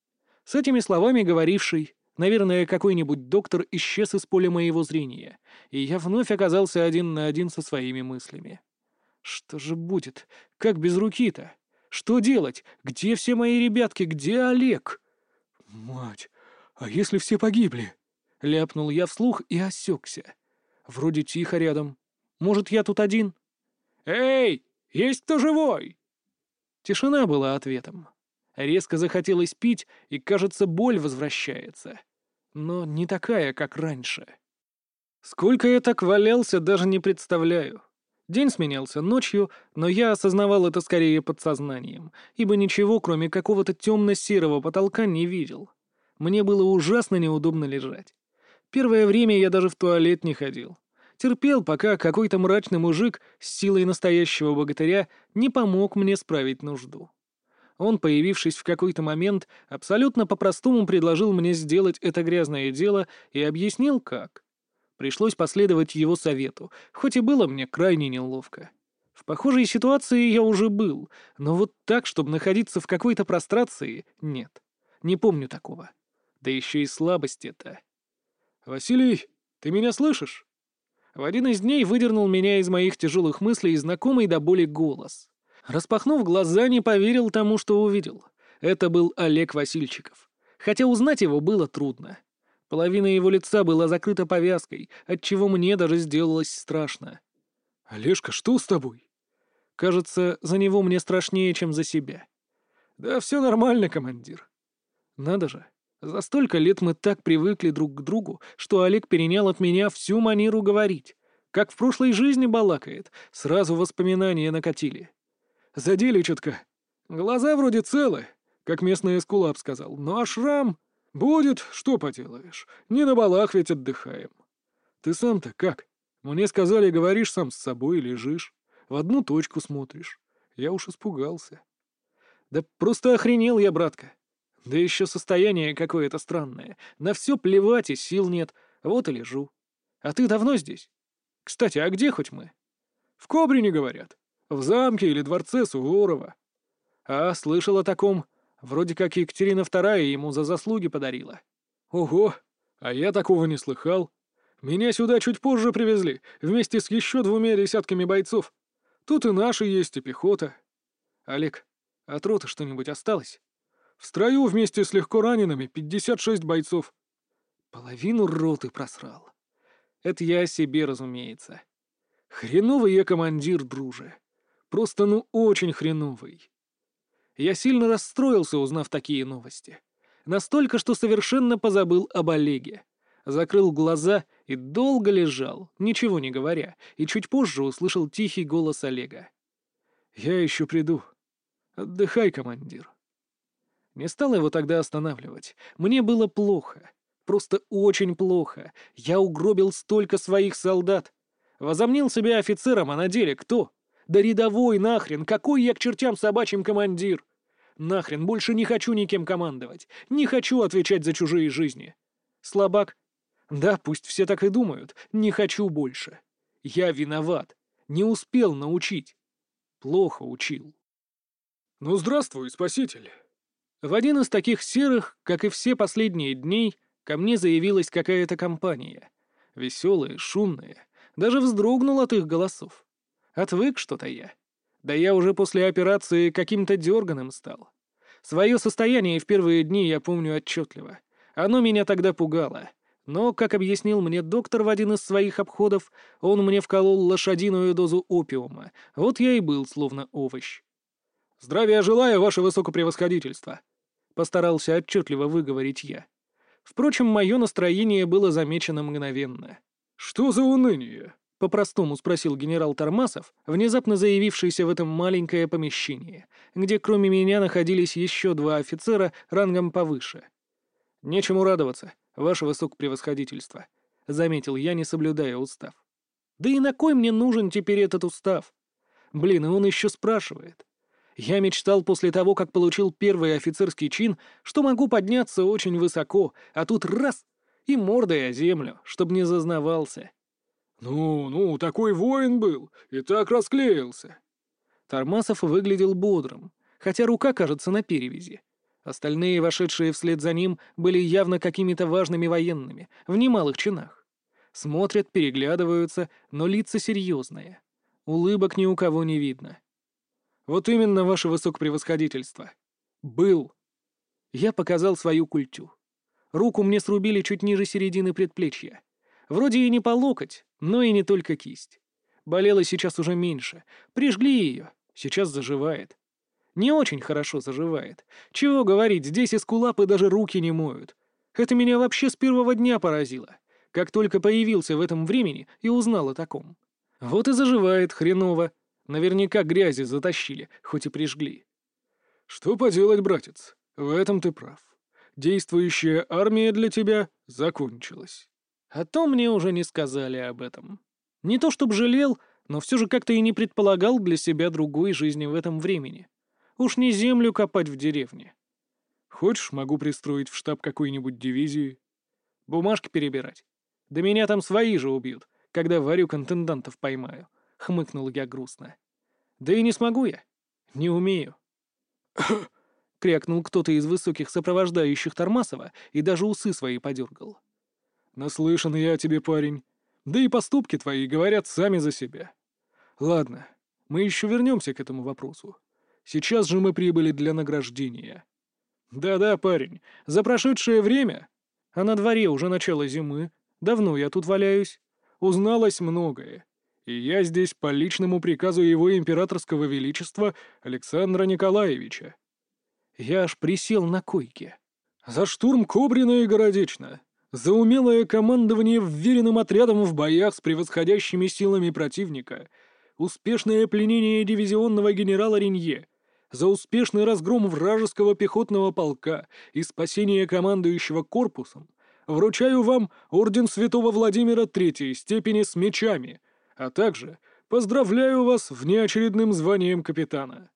С этими словами говоривший, наверное, какой-нибудь доктор, исчез из поля моего зрения, и я вновь оказался один на один со своими мыслями. Что же будет? Как без руки-то? Что делать? Где все мои ребятки? Где Олег? «Мать, а если все погибли?» — ляпнул я вслух и осекся. Вроде тихо рядом. Может, я тут один? «Эй, есть кто живой?» Тишина была ответом. Резко захотелось пить, и, кажется, боль возвращается. Но не такая, как раньше. Сколько я так валялся, даже не представляю. День сменялся ночью, но я осознавал это скорее подсознанием, ибо ничего, кроме какого-то темно-серого потолка, не видел. Мне было ужасно неудобно лежать. Первое время я даже в туалет не ходил. Терпел, пока какой-то мрачный мужик с силой настоящего богатыря не помог мне справить нужду. Он, появившись в какой-то момент, абсолютно по-простому предложил мне сделать это грязное дело и объяснил, как. Пришлось последовать его совету, хоть и было мне крайне неловко. В похожей ситуации я уже был, но вот так, чтобы находиться в какой-то прострации, нет. Не помню такого. Да еще и слабость это. «Василий, ты меня слышишь?» В один из дней выдернул меня из моих тяжелых мыслей знакомый до боли голос. Распахнув глаза, не поверил тому, что увидел. Это был Олег Васильчиков. Хотя узнать его было трудно. Половина его лица была закрыта повязкой, отчего мне даже сделалось страшно. «Олежка, что с тобой?» Кажется, за него мне страшнее, чем за себя. «Да все нормально, командир». Надо же, за столько лет мы так привыкли друг к другу, что Олег перенял от меня всю манеру говорить. Как в прошлой жизни балакает, сразу воспоминания накатили. «Задели чутка. Глаза вроде целы, как местный эскулап сказал, ну а шрам... Будет, что поделаешь. Не на балах ведь отдыхаем. Ты сам-то как? Мне сказали, говоришь сам с собой, лежишь. В одну точку смотришь. Я уж испугался». Да просто охренел я, братка. Да еще состояние какое-то странное. На все плевать и сил нет. Вот и лежу. А ты давно здесь? Кстати, а где хоть мы? В Кобрине, говорят. В замке или дворце Суворова. А, слышал о таком. Вроде как Екатерина II ему за заслуги подарила. Ого, а я такого не слыхал. Меня сюда чуть позже привезли, вместе с еще 2 десятками бойцов. Тут и наши есть, и пехота. Олег, от роты что-нибудь осталось? В строю вместе с легко ранеными 56 бойцов. Половину роты просрал. Это я о себе, разумеется. Хреновый я командир, друже. Просто ну очень хреновый. Я сильно расстроился, узнав такие новости. Настолько, что совершенно позабыл об Олеге. Закрыл глаза и долго лежал, ничего не говоря, и чуть позже услышал тихий голос Олега. «Я еще приду. Отдыхай, командир». Не стал его тогда останавливать. Мне было плохо. Просто очень плохо. Я угробил столько своих солдат. Возомнил себя офицером, а на деле кто? Да рядовой нахрен, какой я к чертям собачьим командир? Нахрен, больше не хочу никем командовать. Не хочу отвечать за чужие жизни. Слабак? Да, пусть все так и думают. Не хочу больше. Я виноват. Не успел научить. Плохо учил. «Ну, здравствуй, спаситель». В один из таких серых, как и все последние дней, ко мне заявилась какая-то компания. Веселые, шумные. Даже вздрогнул от их голосов. Отвык что-то я. Да я уже после операции каким-то дерганым стал. Свое состояние в первые дни я помню отчетливо. Оно меня тогда пугало. Но, как объяснил мне доктор в один из своих обходов, он мне вколол лошадиную дозу опиума. Вот я и был словно овощ. «Здравия желаю, ваше высокопревосходительство!» Постарался отчетливо выговорить я. Впрочем, мое настроение было замечено мгновенно. «Что за уныние?» — по-простому спросил генерал Тормасов, внезапно заявившийся в этом маленькое помещение, где кроме меня находились еще 2 офицера рангом повыше. «Нечему радоваться, ваше высокопревосходительство», — заметил я, не соблюдая устав. Да и на кой мне нужен теперь этот устав? Блин, и он еще спрашивает. Я мечтал после того, как получил первый офицерский чин, что могу подняться очень высоко, а тут раз — и мордой о землю, чтоб не зазнавался. Ну, такой воин был, и так расклеился. Тормасов выглядел бодрым, хотя рука, кажется, на перевязи. Остальные, вошедшие вслед за ним, были явно какими-то важными военными, в немалых чинах. Смотрят, переглядываются, но лица серьезные. Улыбок ни у кого не видно. «Вот именно, ваше высокопревосходительство. Был». Я показал свою культю. Руку мне срубили чуть ниже середины предплечья. Вроде и не по локоть, но и не только кисть. Болела сейчас уже меньше. Прижгли ее. Сейчас заживает. Не очень хорошо заживает. Чего говорить, здесь эскулапы даже руки не моют. Это меня вообще с первого дня поразило. Как только появился в этом времени и узнал о таком. Вот и заживает хреново. Наверняка грязи затащили, хоть и прижгли. Что поделать, братец, в этом ты прав. Действующая армия для тебя закончилась. А то мне уже не сказали об этом. Не то чтоб жалел, но все же как-то и не предполагал для себя другой жизни в этом времени. Уж не землю копать в деревне. Хочешь, могу пристроить в штаб какой-нибудь дивизии? Бумажки перебирать. Да меня там свои же убьют, когда варю интендантов поймаю. — хмыкнул я грустно. «Да и не смогу я. Не умею». Крякнул кто-то из высоких сопровождающих Тормасова и даже усы свои подергал. «Наслышан я о тебе, парень. Да и поступки твои говорят сами за себя. Ладно, мы еще вернемся к этому вопросу. Сейчас же мы прибыли для награждения». «Да-да, парень, за прошедшее время, а на дворе уже начало зимы, давно я тут валяюсь, Узналось многое. И я здесь по личному приказу его императорского величества Александра Николаевича. Я аж присел на койке. За штурм Кобрина и Городечно, за умелое командование вверенным отрядом в боях с превосходящими силами противника, успешное пленение дивизионного генерала Ренье, за успешный разгром вражеского пехотного полка и спасение командующего корпусом, вручаю вам орден святого Владимира Третьей степени с мечами, а также поздравляю вас внеочередным званием капитана».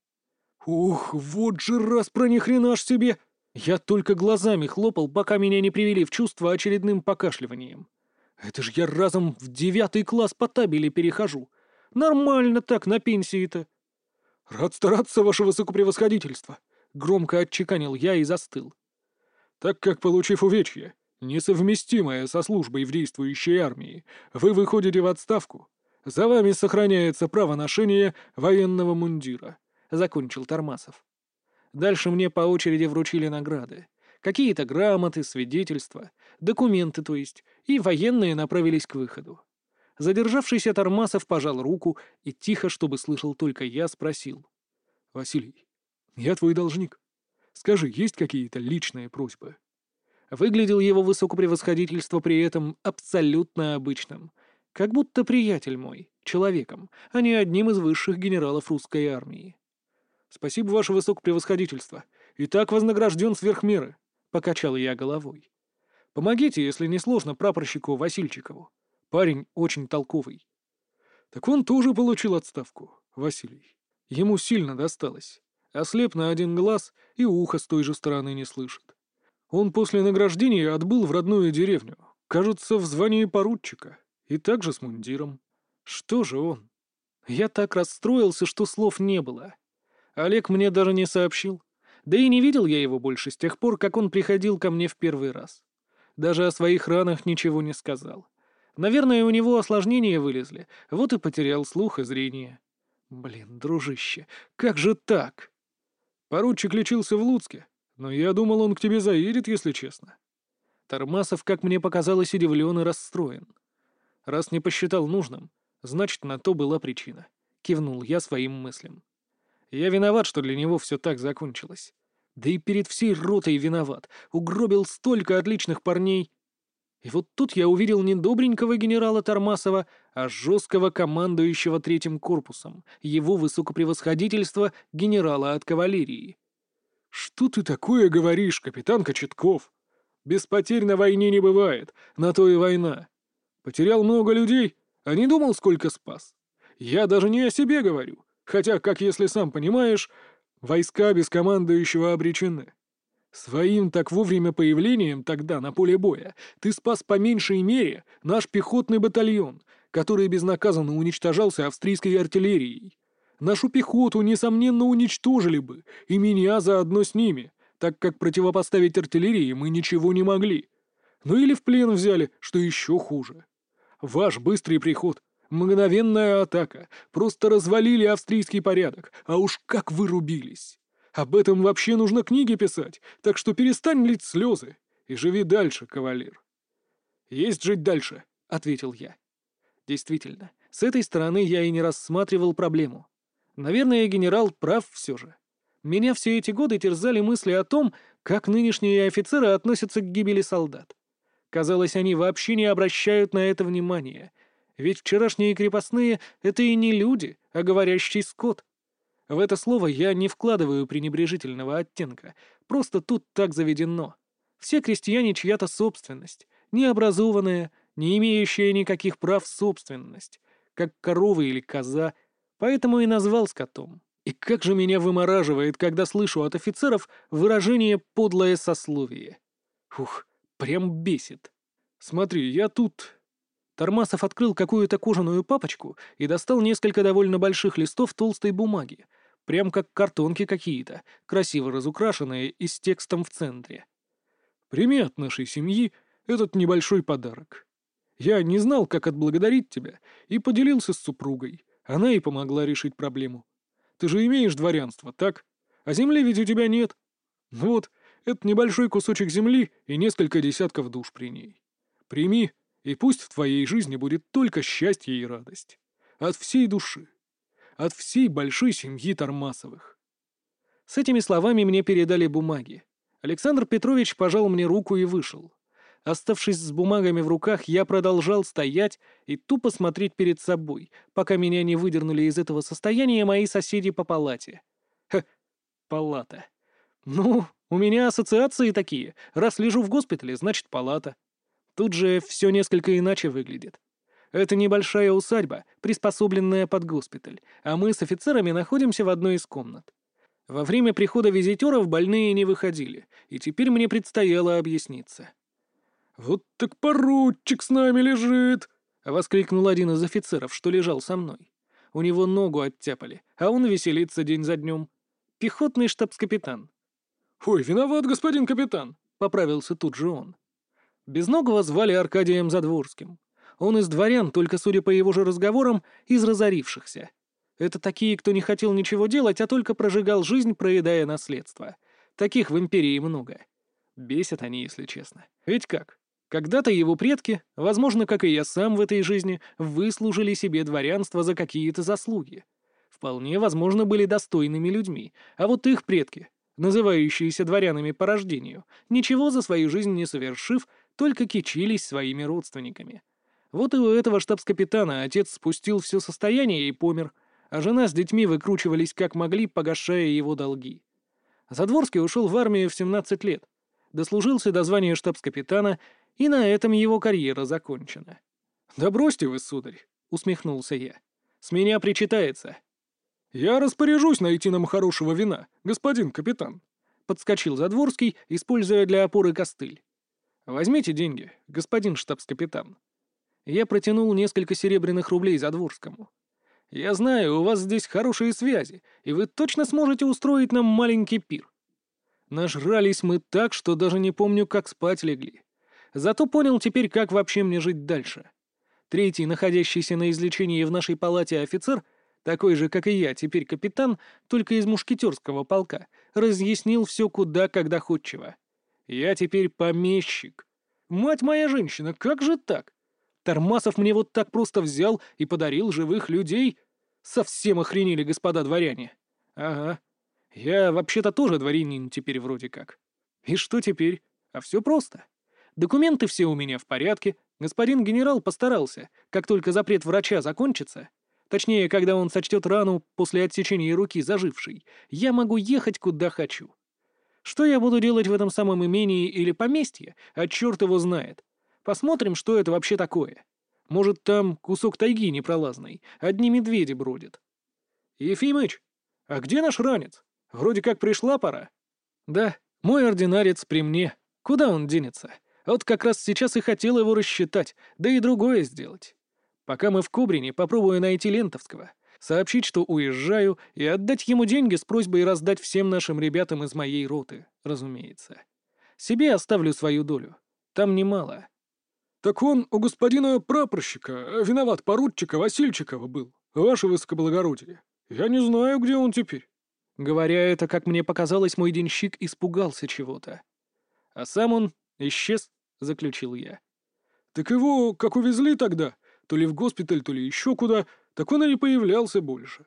Ух, вот же раз про ни хрена ж себе! Я только глазами хлопал, пока меня не привели в чувство очередным покашливанием. Это ж я разом в 9 класс по табели перехожу. Нормально так, на пенсии-то. «Рад стараться, ваше высокопревосходительство», — громко отчеканил я и застыл. «Так как, получив увечье, несовместимое со службой в действующей армии, вы выходите в отставку, за вами сохраняется право ношения военного мундира», — закончил Тормасов. Дальше мне по очереди вручили награды. Какие-то грамоты, свидетельства, документы, то есть, и военные направились к выходу. Задержавшийся Тормасов пожал руку и тихо, чтобы слышал только я, спросил. «Василий, я твой должник. Скажи, есть какие-то личные просьбы?» Выглядел его высокопревосходительство при этом абсолютно обычным. Как будто приятель мой, человеком, а не одним из высших генералов русской армии. «Спасибо, ваше высокопревосходительство. И так вознагражден сверх меры», — покачал я головой. «Помогите, если не сложно, прапорщику Васильчикову. Парень очень толковый». «Так он тоже получил отставку, Василий. Ему сильно досталось. Ослеп на один глаз и ухо с той же стороны не слышит. Он после награждения отбыл в родную деревню, кажется, в звании поручика, и также с мундиром». «Что же он?» Я так расстроился, что слов не было. Олег мне даже не сообщил. Да и не видел я его больше с тех пор, как он приходил ко мне в первый раз. Даже о своих ранах ничего не сказал. Наверное, у него осложнения вылезли, вот и потерял слух и зрение. Блин, дружище, как же так? Поручик лечился в Луцке, но я думал, он к тебе заедет, если честно. Тормасов, как мне показалось, удивлен и расстроен. Раз не посчитал нужным, значит, на то была причина. Кивнул я своим мыслям. Я виноват, что для него все так закончилось. Да и перед всей ротой виноват. Угробил столько отличных парней. И вот тут я увидел не добренького генерала Тормасова, а жесткого командующего третьим корпусом, его высокопревосходительство генерала от кавалерии. «Что ты такое говоришь, капитан Кочетков? Без потерь на войне не бывает, на то и война. Потерял много людей, А не думал, сколько спас? Я даже не о себе говорю. Хотя, как если сам понимаешь, войска без командующего обречены. Своим так вовремя появлением тогда на поле боя ты спас по меньшей мере наш пехотный батальон, который безнаказанно уничтожался австрийской артиллерией. Нашу пехоту, несомненно, уничтожили бы, и меня заодно с ними, так как противопоставить артиллерии мы ничего не могли. Ну или в плен взяли, что еще хуже. Ваш быстрый приход, мгновенная атака, просто развалили австрийский порядок, а уж как вы рубились. Об этом вообще нужно книги писать, так что перестань лить слезы и живи дальше, кавалер. «Есть жить дальше», — ответил я. Действительно, с этой стороны я и не рассматривал проблему. Наверное, генерал прав все же. Меня все эти годы терзали мысли о том, как нынешние офицеры относятся к гибели солдат. Казалось, они вообще не обращают на это внимания. Ведь вчерашние крепостные — это и не люди, а говорящий скот. В это слово я не вкладываю пренебрежительного оттенка, просто тут так заведено. Все крестьяне чья-то собственность, необразованная, не имеющая никаких прав собственность, как корова или коза, поэтому и назвал скотом. И как же меня вымораживает, когда слышу от офицеров выражение «подлое сословие». Фух, прям бесит. Смотри, я тут... Тормасов открыл какую-то кожаную папочку и достал несколько довольно больших листов толстой бумаги, прям как картонки какие-то, красиво разукрашенные и с текстом в центре. «Прими от нашей семьи этот небольшой подарок. Я не знал, как отблагодарить тебя, и поделился с супругой. Она и помогла решить проблему. Ты же имеешь дворянство, так? А земли ведь у тебя нет. Вот, это небольшой кусочек земли и несколько десятков душ при ней. Прими, и пусть в твоей жизни будет только счастье и радость. От всей души. От всей большой семьи Тормасовых». С этими словами мне передали бумаги. Александр Петрович пожал мне руку и вышел. Оставшись с бумагами в руках, я продолжал стоять и тупо смотреть перед собой, пока меня не выдернули из этого состояния мои соседи по палате. Ха, палата. Ну, у меня ассоциации такие. Раз лежу в госпитале, значит палата. Тут же все несколько иначе выглядит. Это небольшая усадьба, приспособленная под госпиталь, а мы с офицерами находимся в одной из комнат. Во время прихода визитеров больные не выходили, и теперь мне предстояло объясниться. «Вот так поручик с нами лежит!» — воскликнул один из офицеров, что лежал со мной. У него ногу оттяпали, а он веселится день за днем. Пехотный штабс-капитан. «Ой, виноват, господин капитан!» — поправился тут же он. Безногого звали Аркадием Задворским. Он из дворян, только, судя по его же разговорам, из разорившихся. Это такие, кто не хотел ничего делать, а только прожигал жизнь, проедая наследство. Таких в империи много. Бесят они, если честно. Ведь как? Когда-то его предки, возможно, как и я сам в этой жизни, выслужили себе дворянство за какие-то заслуги. Вполне возможно, были достойными людьми, а вот их предки, называющиеся дворянами по рождению, ничего за свою жизнь не совершив, только кичились своими родственниками. Вот и у этого штабс-капитана отец спустил все состояние и помер, а жена с детьми выкручивались как могли, погашая его долги. Задворский ушел в армию в 17 лет, дослужился до звания штабс-капитана, и на этом его карьера закончена. «Да бросьте вы, сударь», — усмехнулся я. «С меня причитается». «Я распоряжусь найти нам хорошего вина, господин капитан», — подскочил Задворский, используя для опоры костыль. «Возьмите деньги, господин штабс-капитан». Я протянул несколько серебряных рублей Задворскому. «Я знаю, у вас здесь хорошие связи, и вы точно сможете устроить нам маленький пир». Нажрались мы так, что даже не помню, как спать легли. Зато понял теперь, как вообще мне жить дальше. Третий, находящийся на излечении в нашей палате офицер, такой же, как и я, теперь капитан, только из мушкетерского полка, разъяснил все куда, как доходчиво. Я теперь помещик. Мать моя женщина, как же так? Тормасов мне вот так просто взял и подарил живых людей? Совсем охренели, господа дворяне. Ага. Я вообще-то тоже дворянин теперь вроде как. И что теперь? А все просто. Документы все у меня в порядке. Господин генерал постарался, как только запрет врача закончится, точнее, когда он сочтет рану после отсечения руки зажившей, я могу ехать куда хочу. Что я буду делать в этом самом имении или поместье, а черт его знает. Посмотрим, что это вообще такое. Может, там кусок тайги непролазный, одни медведи бродят. Ефимыч, а где наш ранец? Вроде как пришла пора. Да, мой ординарец при мне. Куда он денется? Вот как раз сейчас и хотел его рассчитать, да и другое сделать. Пока мы в Кобрине, попробую найти Лентовского, сообщить, что уезжаю, и отдать ему деньги с просьбой раздать всем нашим ребятам из моей роты, разумеется. Себе оставлю свою долю. Там немало. Так он у господина прапорщика, виноват, поручика Васильчикова был, ваше высокоблагородие. Я не знаю, где он теперь. Говоря это, как мне показалось, мой денщик испугался чего-то. А сам он исчез, заключил я. Так его, как увезли тогда, то ли в госпиталь, то ли еще куда, так он и не появлялся больше.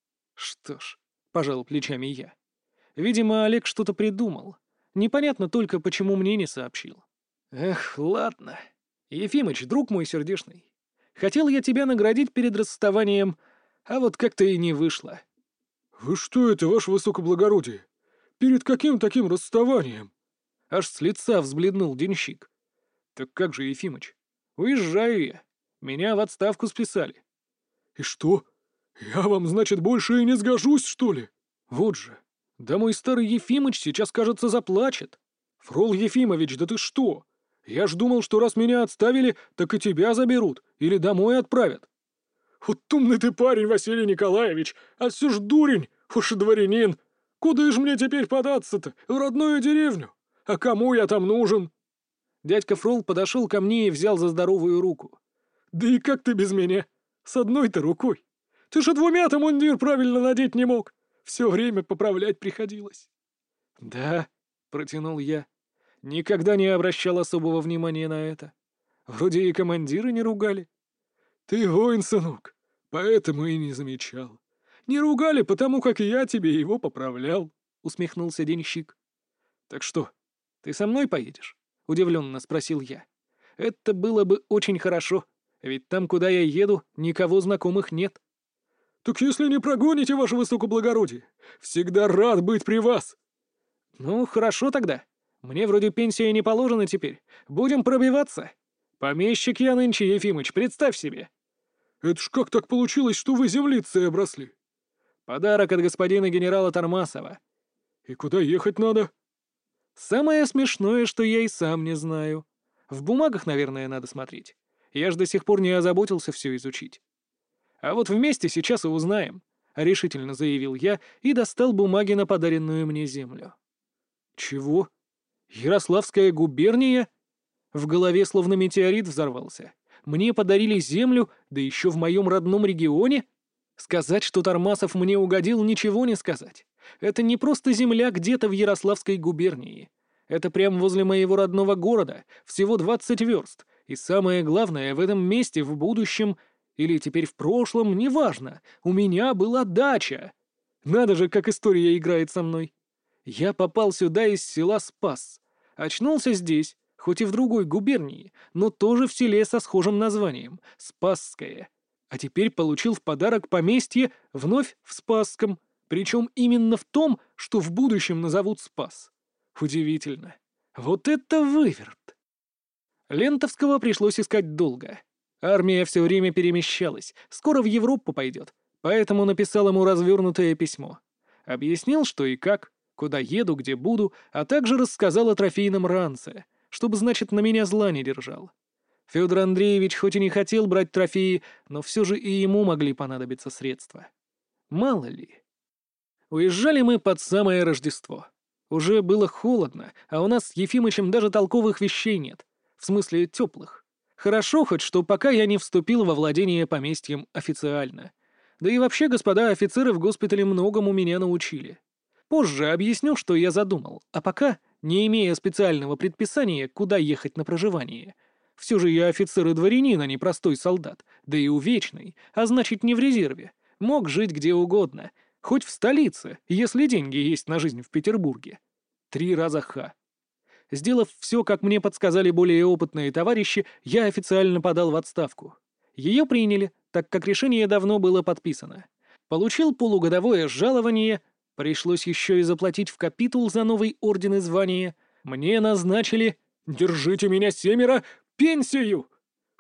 Что ж, пожал плечами я. Видимо, Олег что-то придумал. Непонятно только, почему мне не сообщил. Эх, ладно. Ефимыч, друг мой сердечный. Хотел я тебя наградить перед расставанием, а вот как-то и не вышло. Вы что это, ваше высокоблагородие? Перед каким таким расставанием? Аж с лица взбледнул денщик. Так как же, Ефимыч? Уезжаю я. Меня в отставку списали. И что? Я вам, значит, больше и не сгожусь, что ли? Вот же. Да мой старый Ефимыч сейчас, кажется, заплачет. Фрол Ефимович, да ты что? Я ж думал, что раз меня отставили, так и тебя заберут или домой отправят. Вот умный ты парень, Василий Николаевич, а все ж дурень, уж и дворянин. Куда ж мне теперь податься-то? В родную деревню? А кому я там нужен? Дядька Фрол подошел ко мне и взял за здоровую руку. Да и как ты без меня? С одной-то рукой. Ты же двумя-то мундир правильно надеть не мог. Все время поправлять приходилось. Да, протянул я. Никогда не обращал особого внимания на это. Вроде и командиры не ругали. Ты воин, сынок, поэтому и не замечал. Не ругали, потому как я тебе его поправлял, — усмехнулся денщик. Так что, ты со мной поедешь? — удивленно спросил я. Это было бы очень хорошо, ведь там, куда я еду, никого знакомых нет. Так если не прогоните, ваше высокоблагородие, всегда рад быть при вас. Ну, хорошо тогда. Мне вроде пенсия не положена теперь. Будем пробиваться. Помещик я нынче, Ефимыч, представь себе. Это ж как так получилось, что вы землицей обросли? Подарок от господина генерала Тормасова. И куда ехать надо? Самое смешное, что я и сам не знаю. В бумагах, наверное, надо смотреть. Я ж до сих пор не озаботился все изучить. А вот вместе сейчас и узнаем, — решительно заявил я и достал бумаги на подаренную мне землю. Чего? Ярославская губерния? В голове словно метеорит взорвался. Мне подарили землю, да еще в моем родном регионе? Сказать, что Тормасов мне угодил, ничего не сказать. Это не просто земля где-то в Ярославской губернии. Это прямо возле моего родного города, всего 20 верст. И самое главное, в этом месте в будущем, или теперь в прошлом, неважно, у меня была дача. Надо же, как история играет со мной. Я попал сюда из села Спас. Очнулся здесь, хоть и в другой губернии, но тоже в селе со схожим названием — Спасское. А теперь получил в подарок поместье вновь в Спасском, причем именно в том, что в будущем назовут Спас. Удивительно. Вот это выверт! Лентовского пришлось искать долго. Армия все время перемещалась, скоро в Европу пойдет, поэтому написал ему развернутое письмо. Объяснил, что и как, куда еду, где буду, а также рассказал о трофейном ранце, чтобы, значит, на меня зла не держал. Федор Андреевич хоть и не хотел брать трофеи, но все же и ему могли понадобиться средства. Мало ли. Уезжали мы под самое Рождество. Уже было холодно, а у нас с Ефимычем даже толковых вещей нет. В смысле, теплых. Хорошо хоть, что пока я не вступил во владение поместьем официально. Да и вообще, господа офицеры в госпитале многому меня научили. Позже объясню, что я задумал, а пока, не имея специального предписания, куда ехать на проживание. Все же я офицер и дворянин, а не простой солдат, да и увечный, а значит не в резерве. Мог жить где угодно, хоть в столице, если деньги есть на жизнь в Петербурге. 3 раза ха. Сделав все, как мне подсказали более опытные товарищи, я официально подал в отставку. Ее приняли, так как решение давно было подписано. Получил полугодовое жалование, пришлось еще и заплатить в капитул за новый орден и звание. Мне назначили, держите меня 7, пенсию.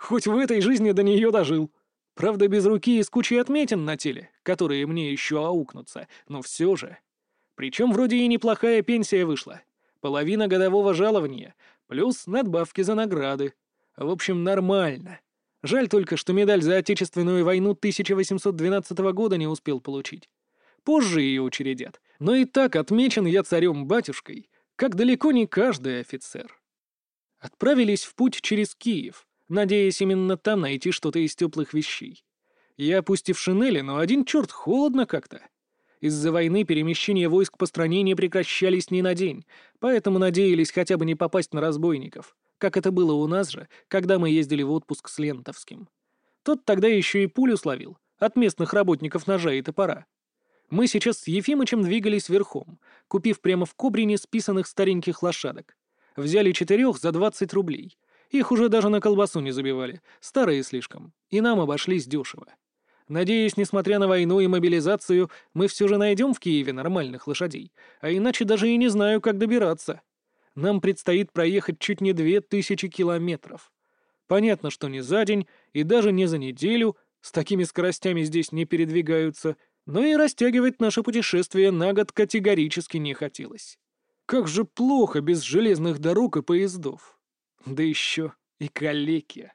Хоть в этой жизни до нее дожил. Правда, без руки и с кучей отметин на теле, которые мне еще аукнутся, но все же. Причем вроде и неплохая пенсия вышла. Половина годового жалования, плюс надбавки за награды. В общем, нормально. Жаль только, что медаль за Отечественную войну 1812 года не успел получить. Позже ее учредят, но и так отмечен я царем-батюшкой, как далеко не каждый офицер. Отправились в путь через Киев, надеясь именно там найти что-то из теплых вещей. Я пусть и в шинели, но один черт холодно как-то. Из-за войны перемещения войск по стране не прекращались ни на день, поэтому надеялись хотя бы не попасть на разбойников, как это было у нас же, когда мы ездили в отпуск с Лентовским. Тот тогда еще и пулю словил от местных работников ножа и топора. Мы сейчас с Ефимычем двигались верхом, купив прямо в Кобрине списанных стареньких лошадок. Взяли 4 за 20 рублей. Их уже даже на колбасу не забивали, старые слишком, и нам обошлись дешево. Надеюсь, несмотря на войну и мобилизацию, мы все же найдем в Киеве нормальных лошадей, а иначе даже и не знаю, как добираться. Нам предстоит проехать чуть не 2000 километров. Понятно, что не за день и даже не за неделю, с такими скоростями здесь не передвигаются, но и растягивать наше путешествие на год категорически не хотелось. Как же плохо без железных дорог и поездов. Да еще и калеки.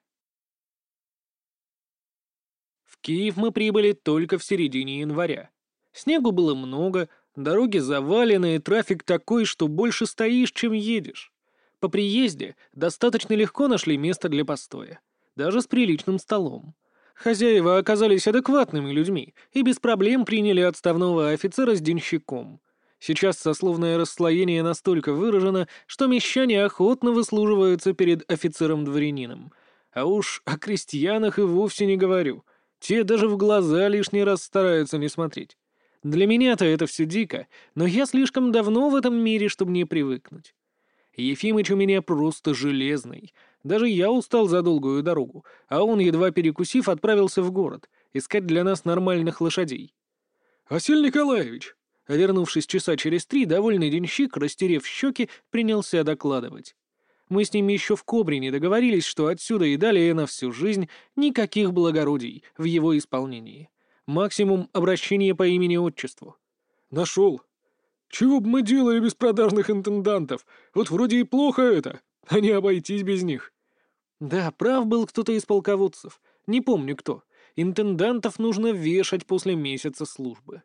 В Киев мы прибыли только в середине января. Снегу было много, дороги завалены, и трафик такой, что больше стоишь, чем едешь. По приезде достаточно легко нашли место для постоя, даже с приличным столом. Хозяева оказались адекватными людьми и без проблем приняли отставного офицера с денщиком. Сейчас сословное расслоение настолько выражено, что мещане охотно выслуживаются перед офицером-дворянином. А уж о крестьянах и вовсе не говорю. Те даже в глаза лишний раз стараются не смотреть. Для меня-то это все дико, но я слишком давно в этом мире, чтобы не привыкнуть. Ефимыч у меня просто железный. Даже я устал за долгую дорогу, а он, едва перекусив, отправился в город искать для нас нормальных лошадей. «Василий Николаевич!» Вернувшись часа через 3, довольный денщик, растерев щеки, принялся докладывать. Мы с ними еще в Кобрине договорились, что отсюда и далее на всю жизнь никаких благородий в его исполнении. Максимум обращения по имени-отчеству. «Нашел. Чего бы мы делали без продажных интендантов? Вот вроде и плохо это, а не обойтись без них». Да, прав был кто-то из полководцев. Не помню кто. Интендантов нужно вешать после месяца службы.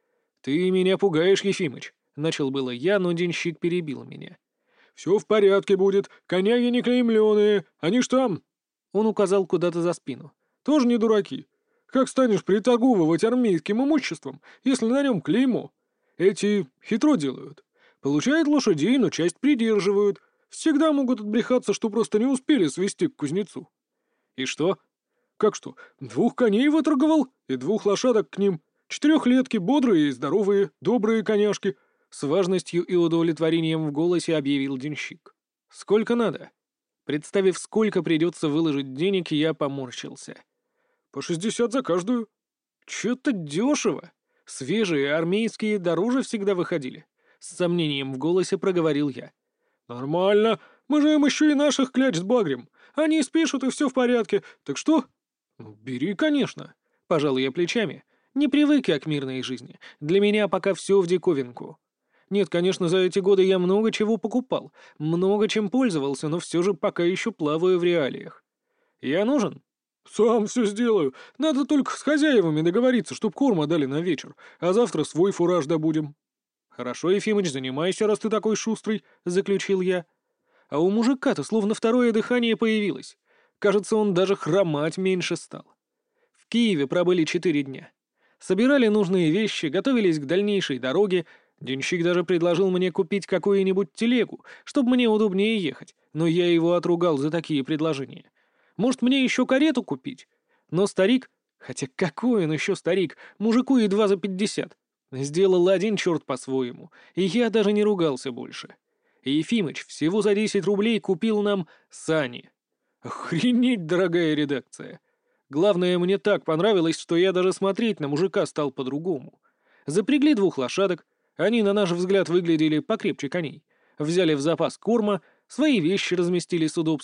«Ты меня пугаешь, Ефимыч», — начал было я, но денщик перебил меня. «Все в порядке будет, коняги не клеймленые, они ж там». Он указал куда-то за спину. «Тоже не дураки. Как станешь приторговывать армейским имуществом, если на нем клеймо? Эти хитро делают. Получают лошадей, но часть придерживают. Всегда могут отбрехаться, что просто не успели свести к кузнецу». «И что?» «Как что? 2 коней выторговал и 2 лошадок к ним. 4-летки, бодрые и здоровые, добрые коняшки», — с важностью и удовлетворением в голосе объявил денщик. «Сколько надо?» Представив, сколько придется выложить денег, я поморщился. «По 60 за каждую». «Чё-то дешево. Свежие армейские дороже всегда выходили». С сомнением в голосе проговорил я. «Нормально. Мы же им еще и наших кляч сбагрим. Они спишут, и все в порядке. Так что?» «Бери, конечно». Пожал я плечами. Не привык я к мирной жизни. Для меня пока все в диковинку. Нет, конечно, за эти годы я много чего покупал, много чем пользовался, но все же пока еще плаваю в реалиях. Я нужен? Сам все сделаю. Надо только с хозяевами договориться, чтоб корма дали на вечер, а завтра свой фураж добудем. Хорошо, Ефимыч, занимайся, раз ты такой шустрый, заключил я. А у мужика-то словно второе дыхание появилось. Кажется, он даже хромать меньше стал. В Киеве пробыли 4 дня. Собирали нужные вещи, готовились к дальнейшей дороге. Денщик даже предложил мне купить какую-нибудь телегу, чтобы мне удобнее ехать, но я его отругал за такие предложения. Может, мне еще карету купить? Но старик, хотя какой он еще старик, мужику едва за 50, сделал один черт по-своему, и я даже не ругался больше. Ефимыч всего за 10 рублей купил нам сани. Охренеть, дорогая редакция! Главное, мне так понравилось, что я даже смотреть на мужика стал по-другому. Запрягли 2 лошадок, они, на наш взгляд, выглядели покрепче коней. Взяли в запас корма, свои вещи разместили с удобством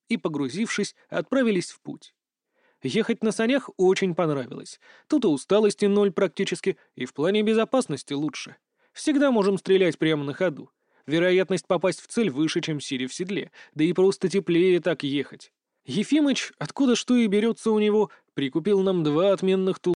и, погрузившись, отправились в путь. Ехать на санях очень понравилось. Тут и усталости ноль практически, и в плане безопасности лучше. Всегда можем стрелять прямо на ходу. Вероятность попасть в цель выше, чем сидя в седле, да и просто теплее так ехать. Ефимыч, откуда что и берется у него, прикупил нам 2 отменных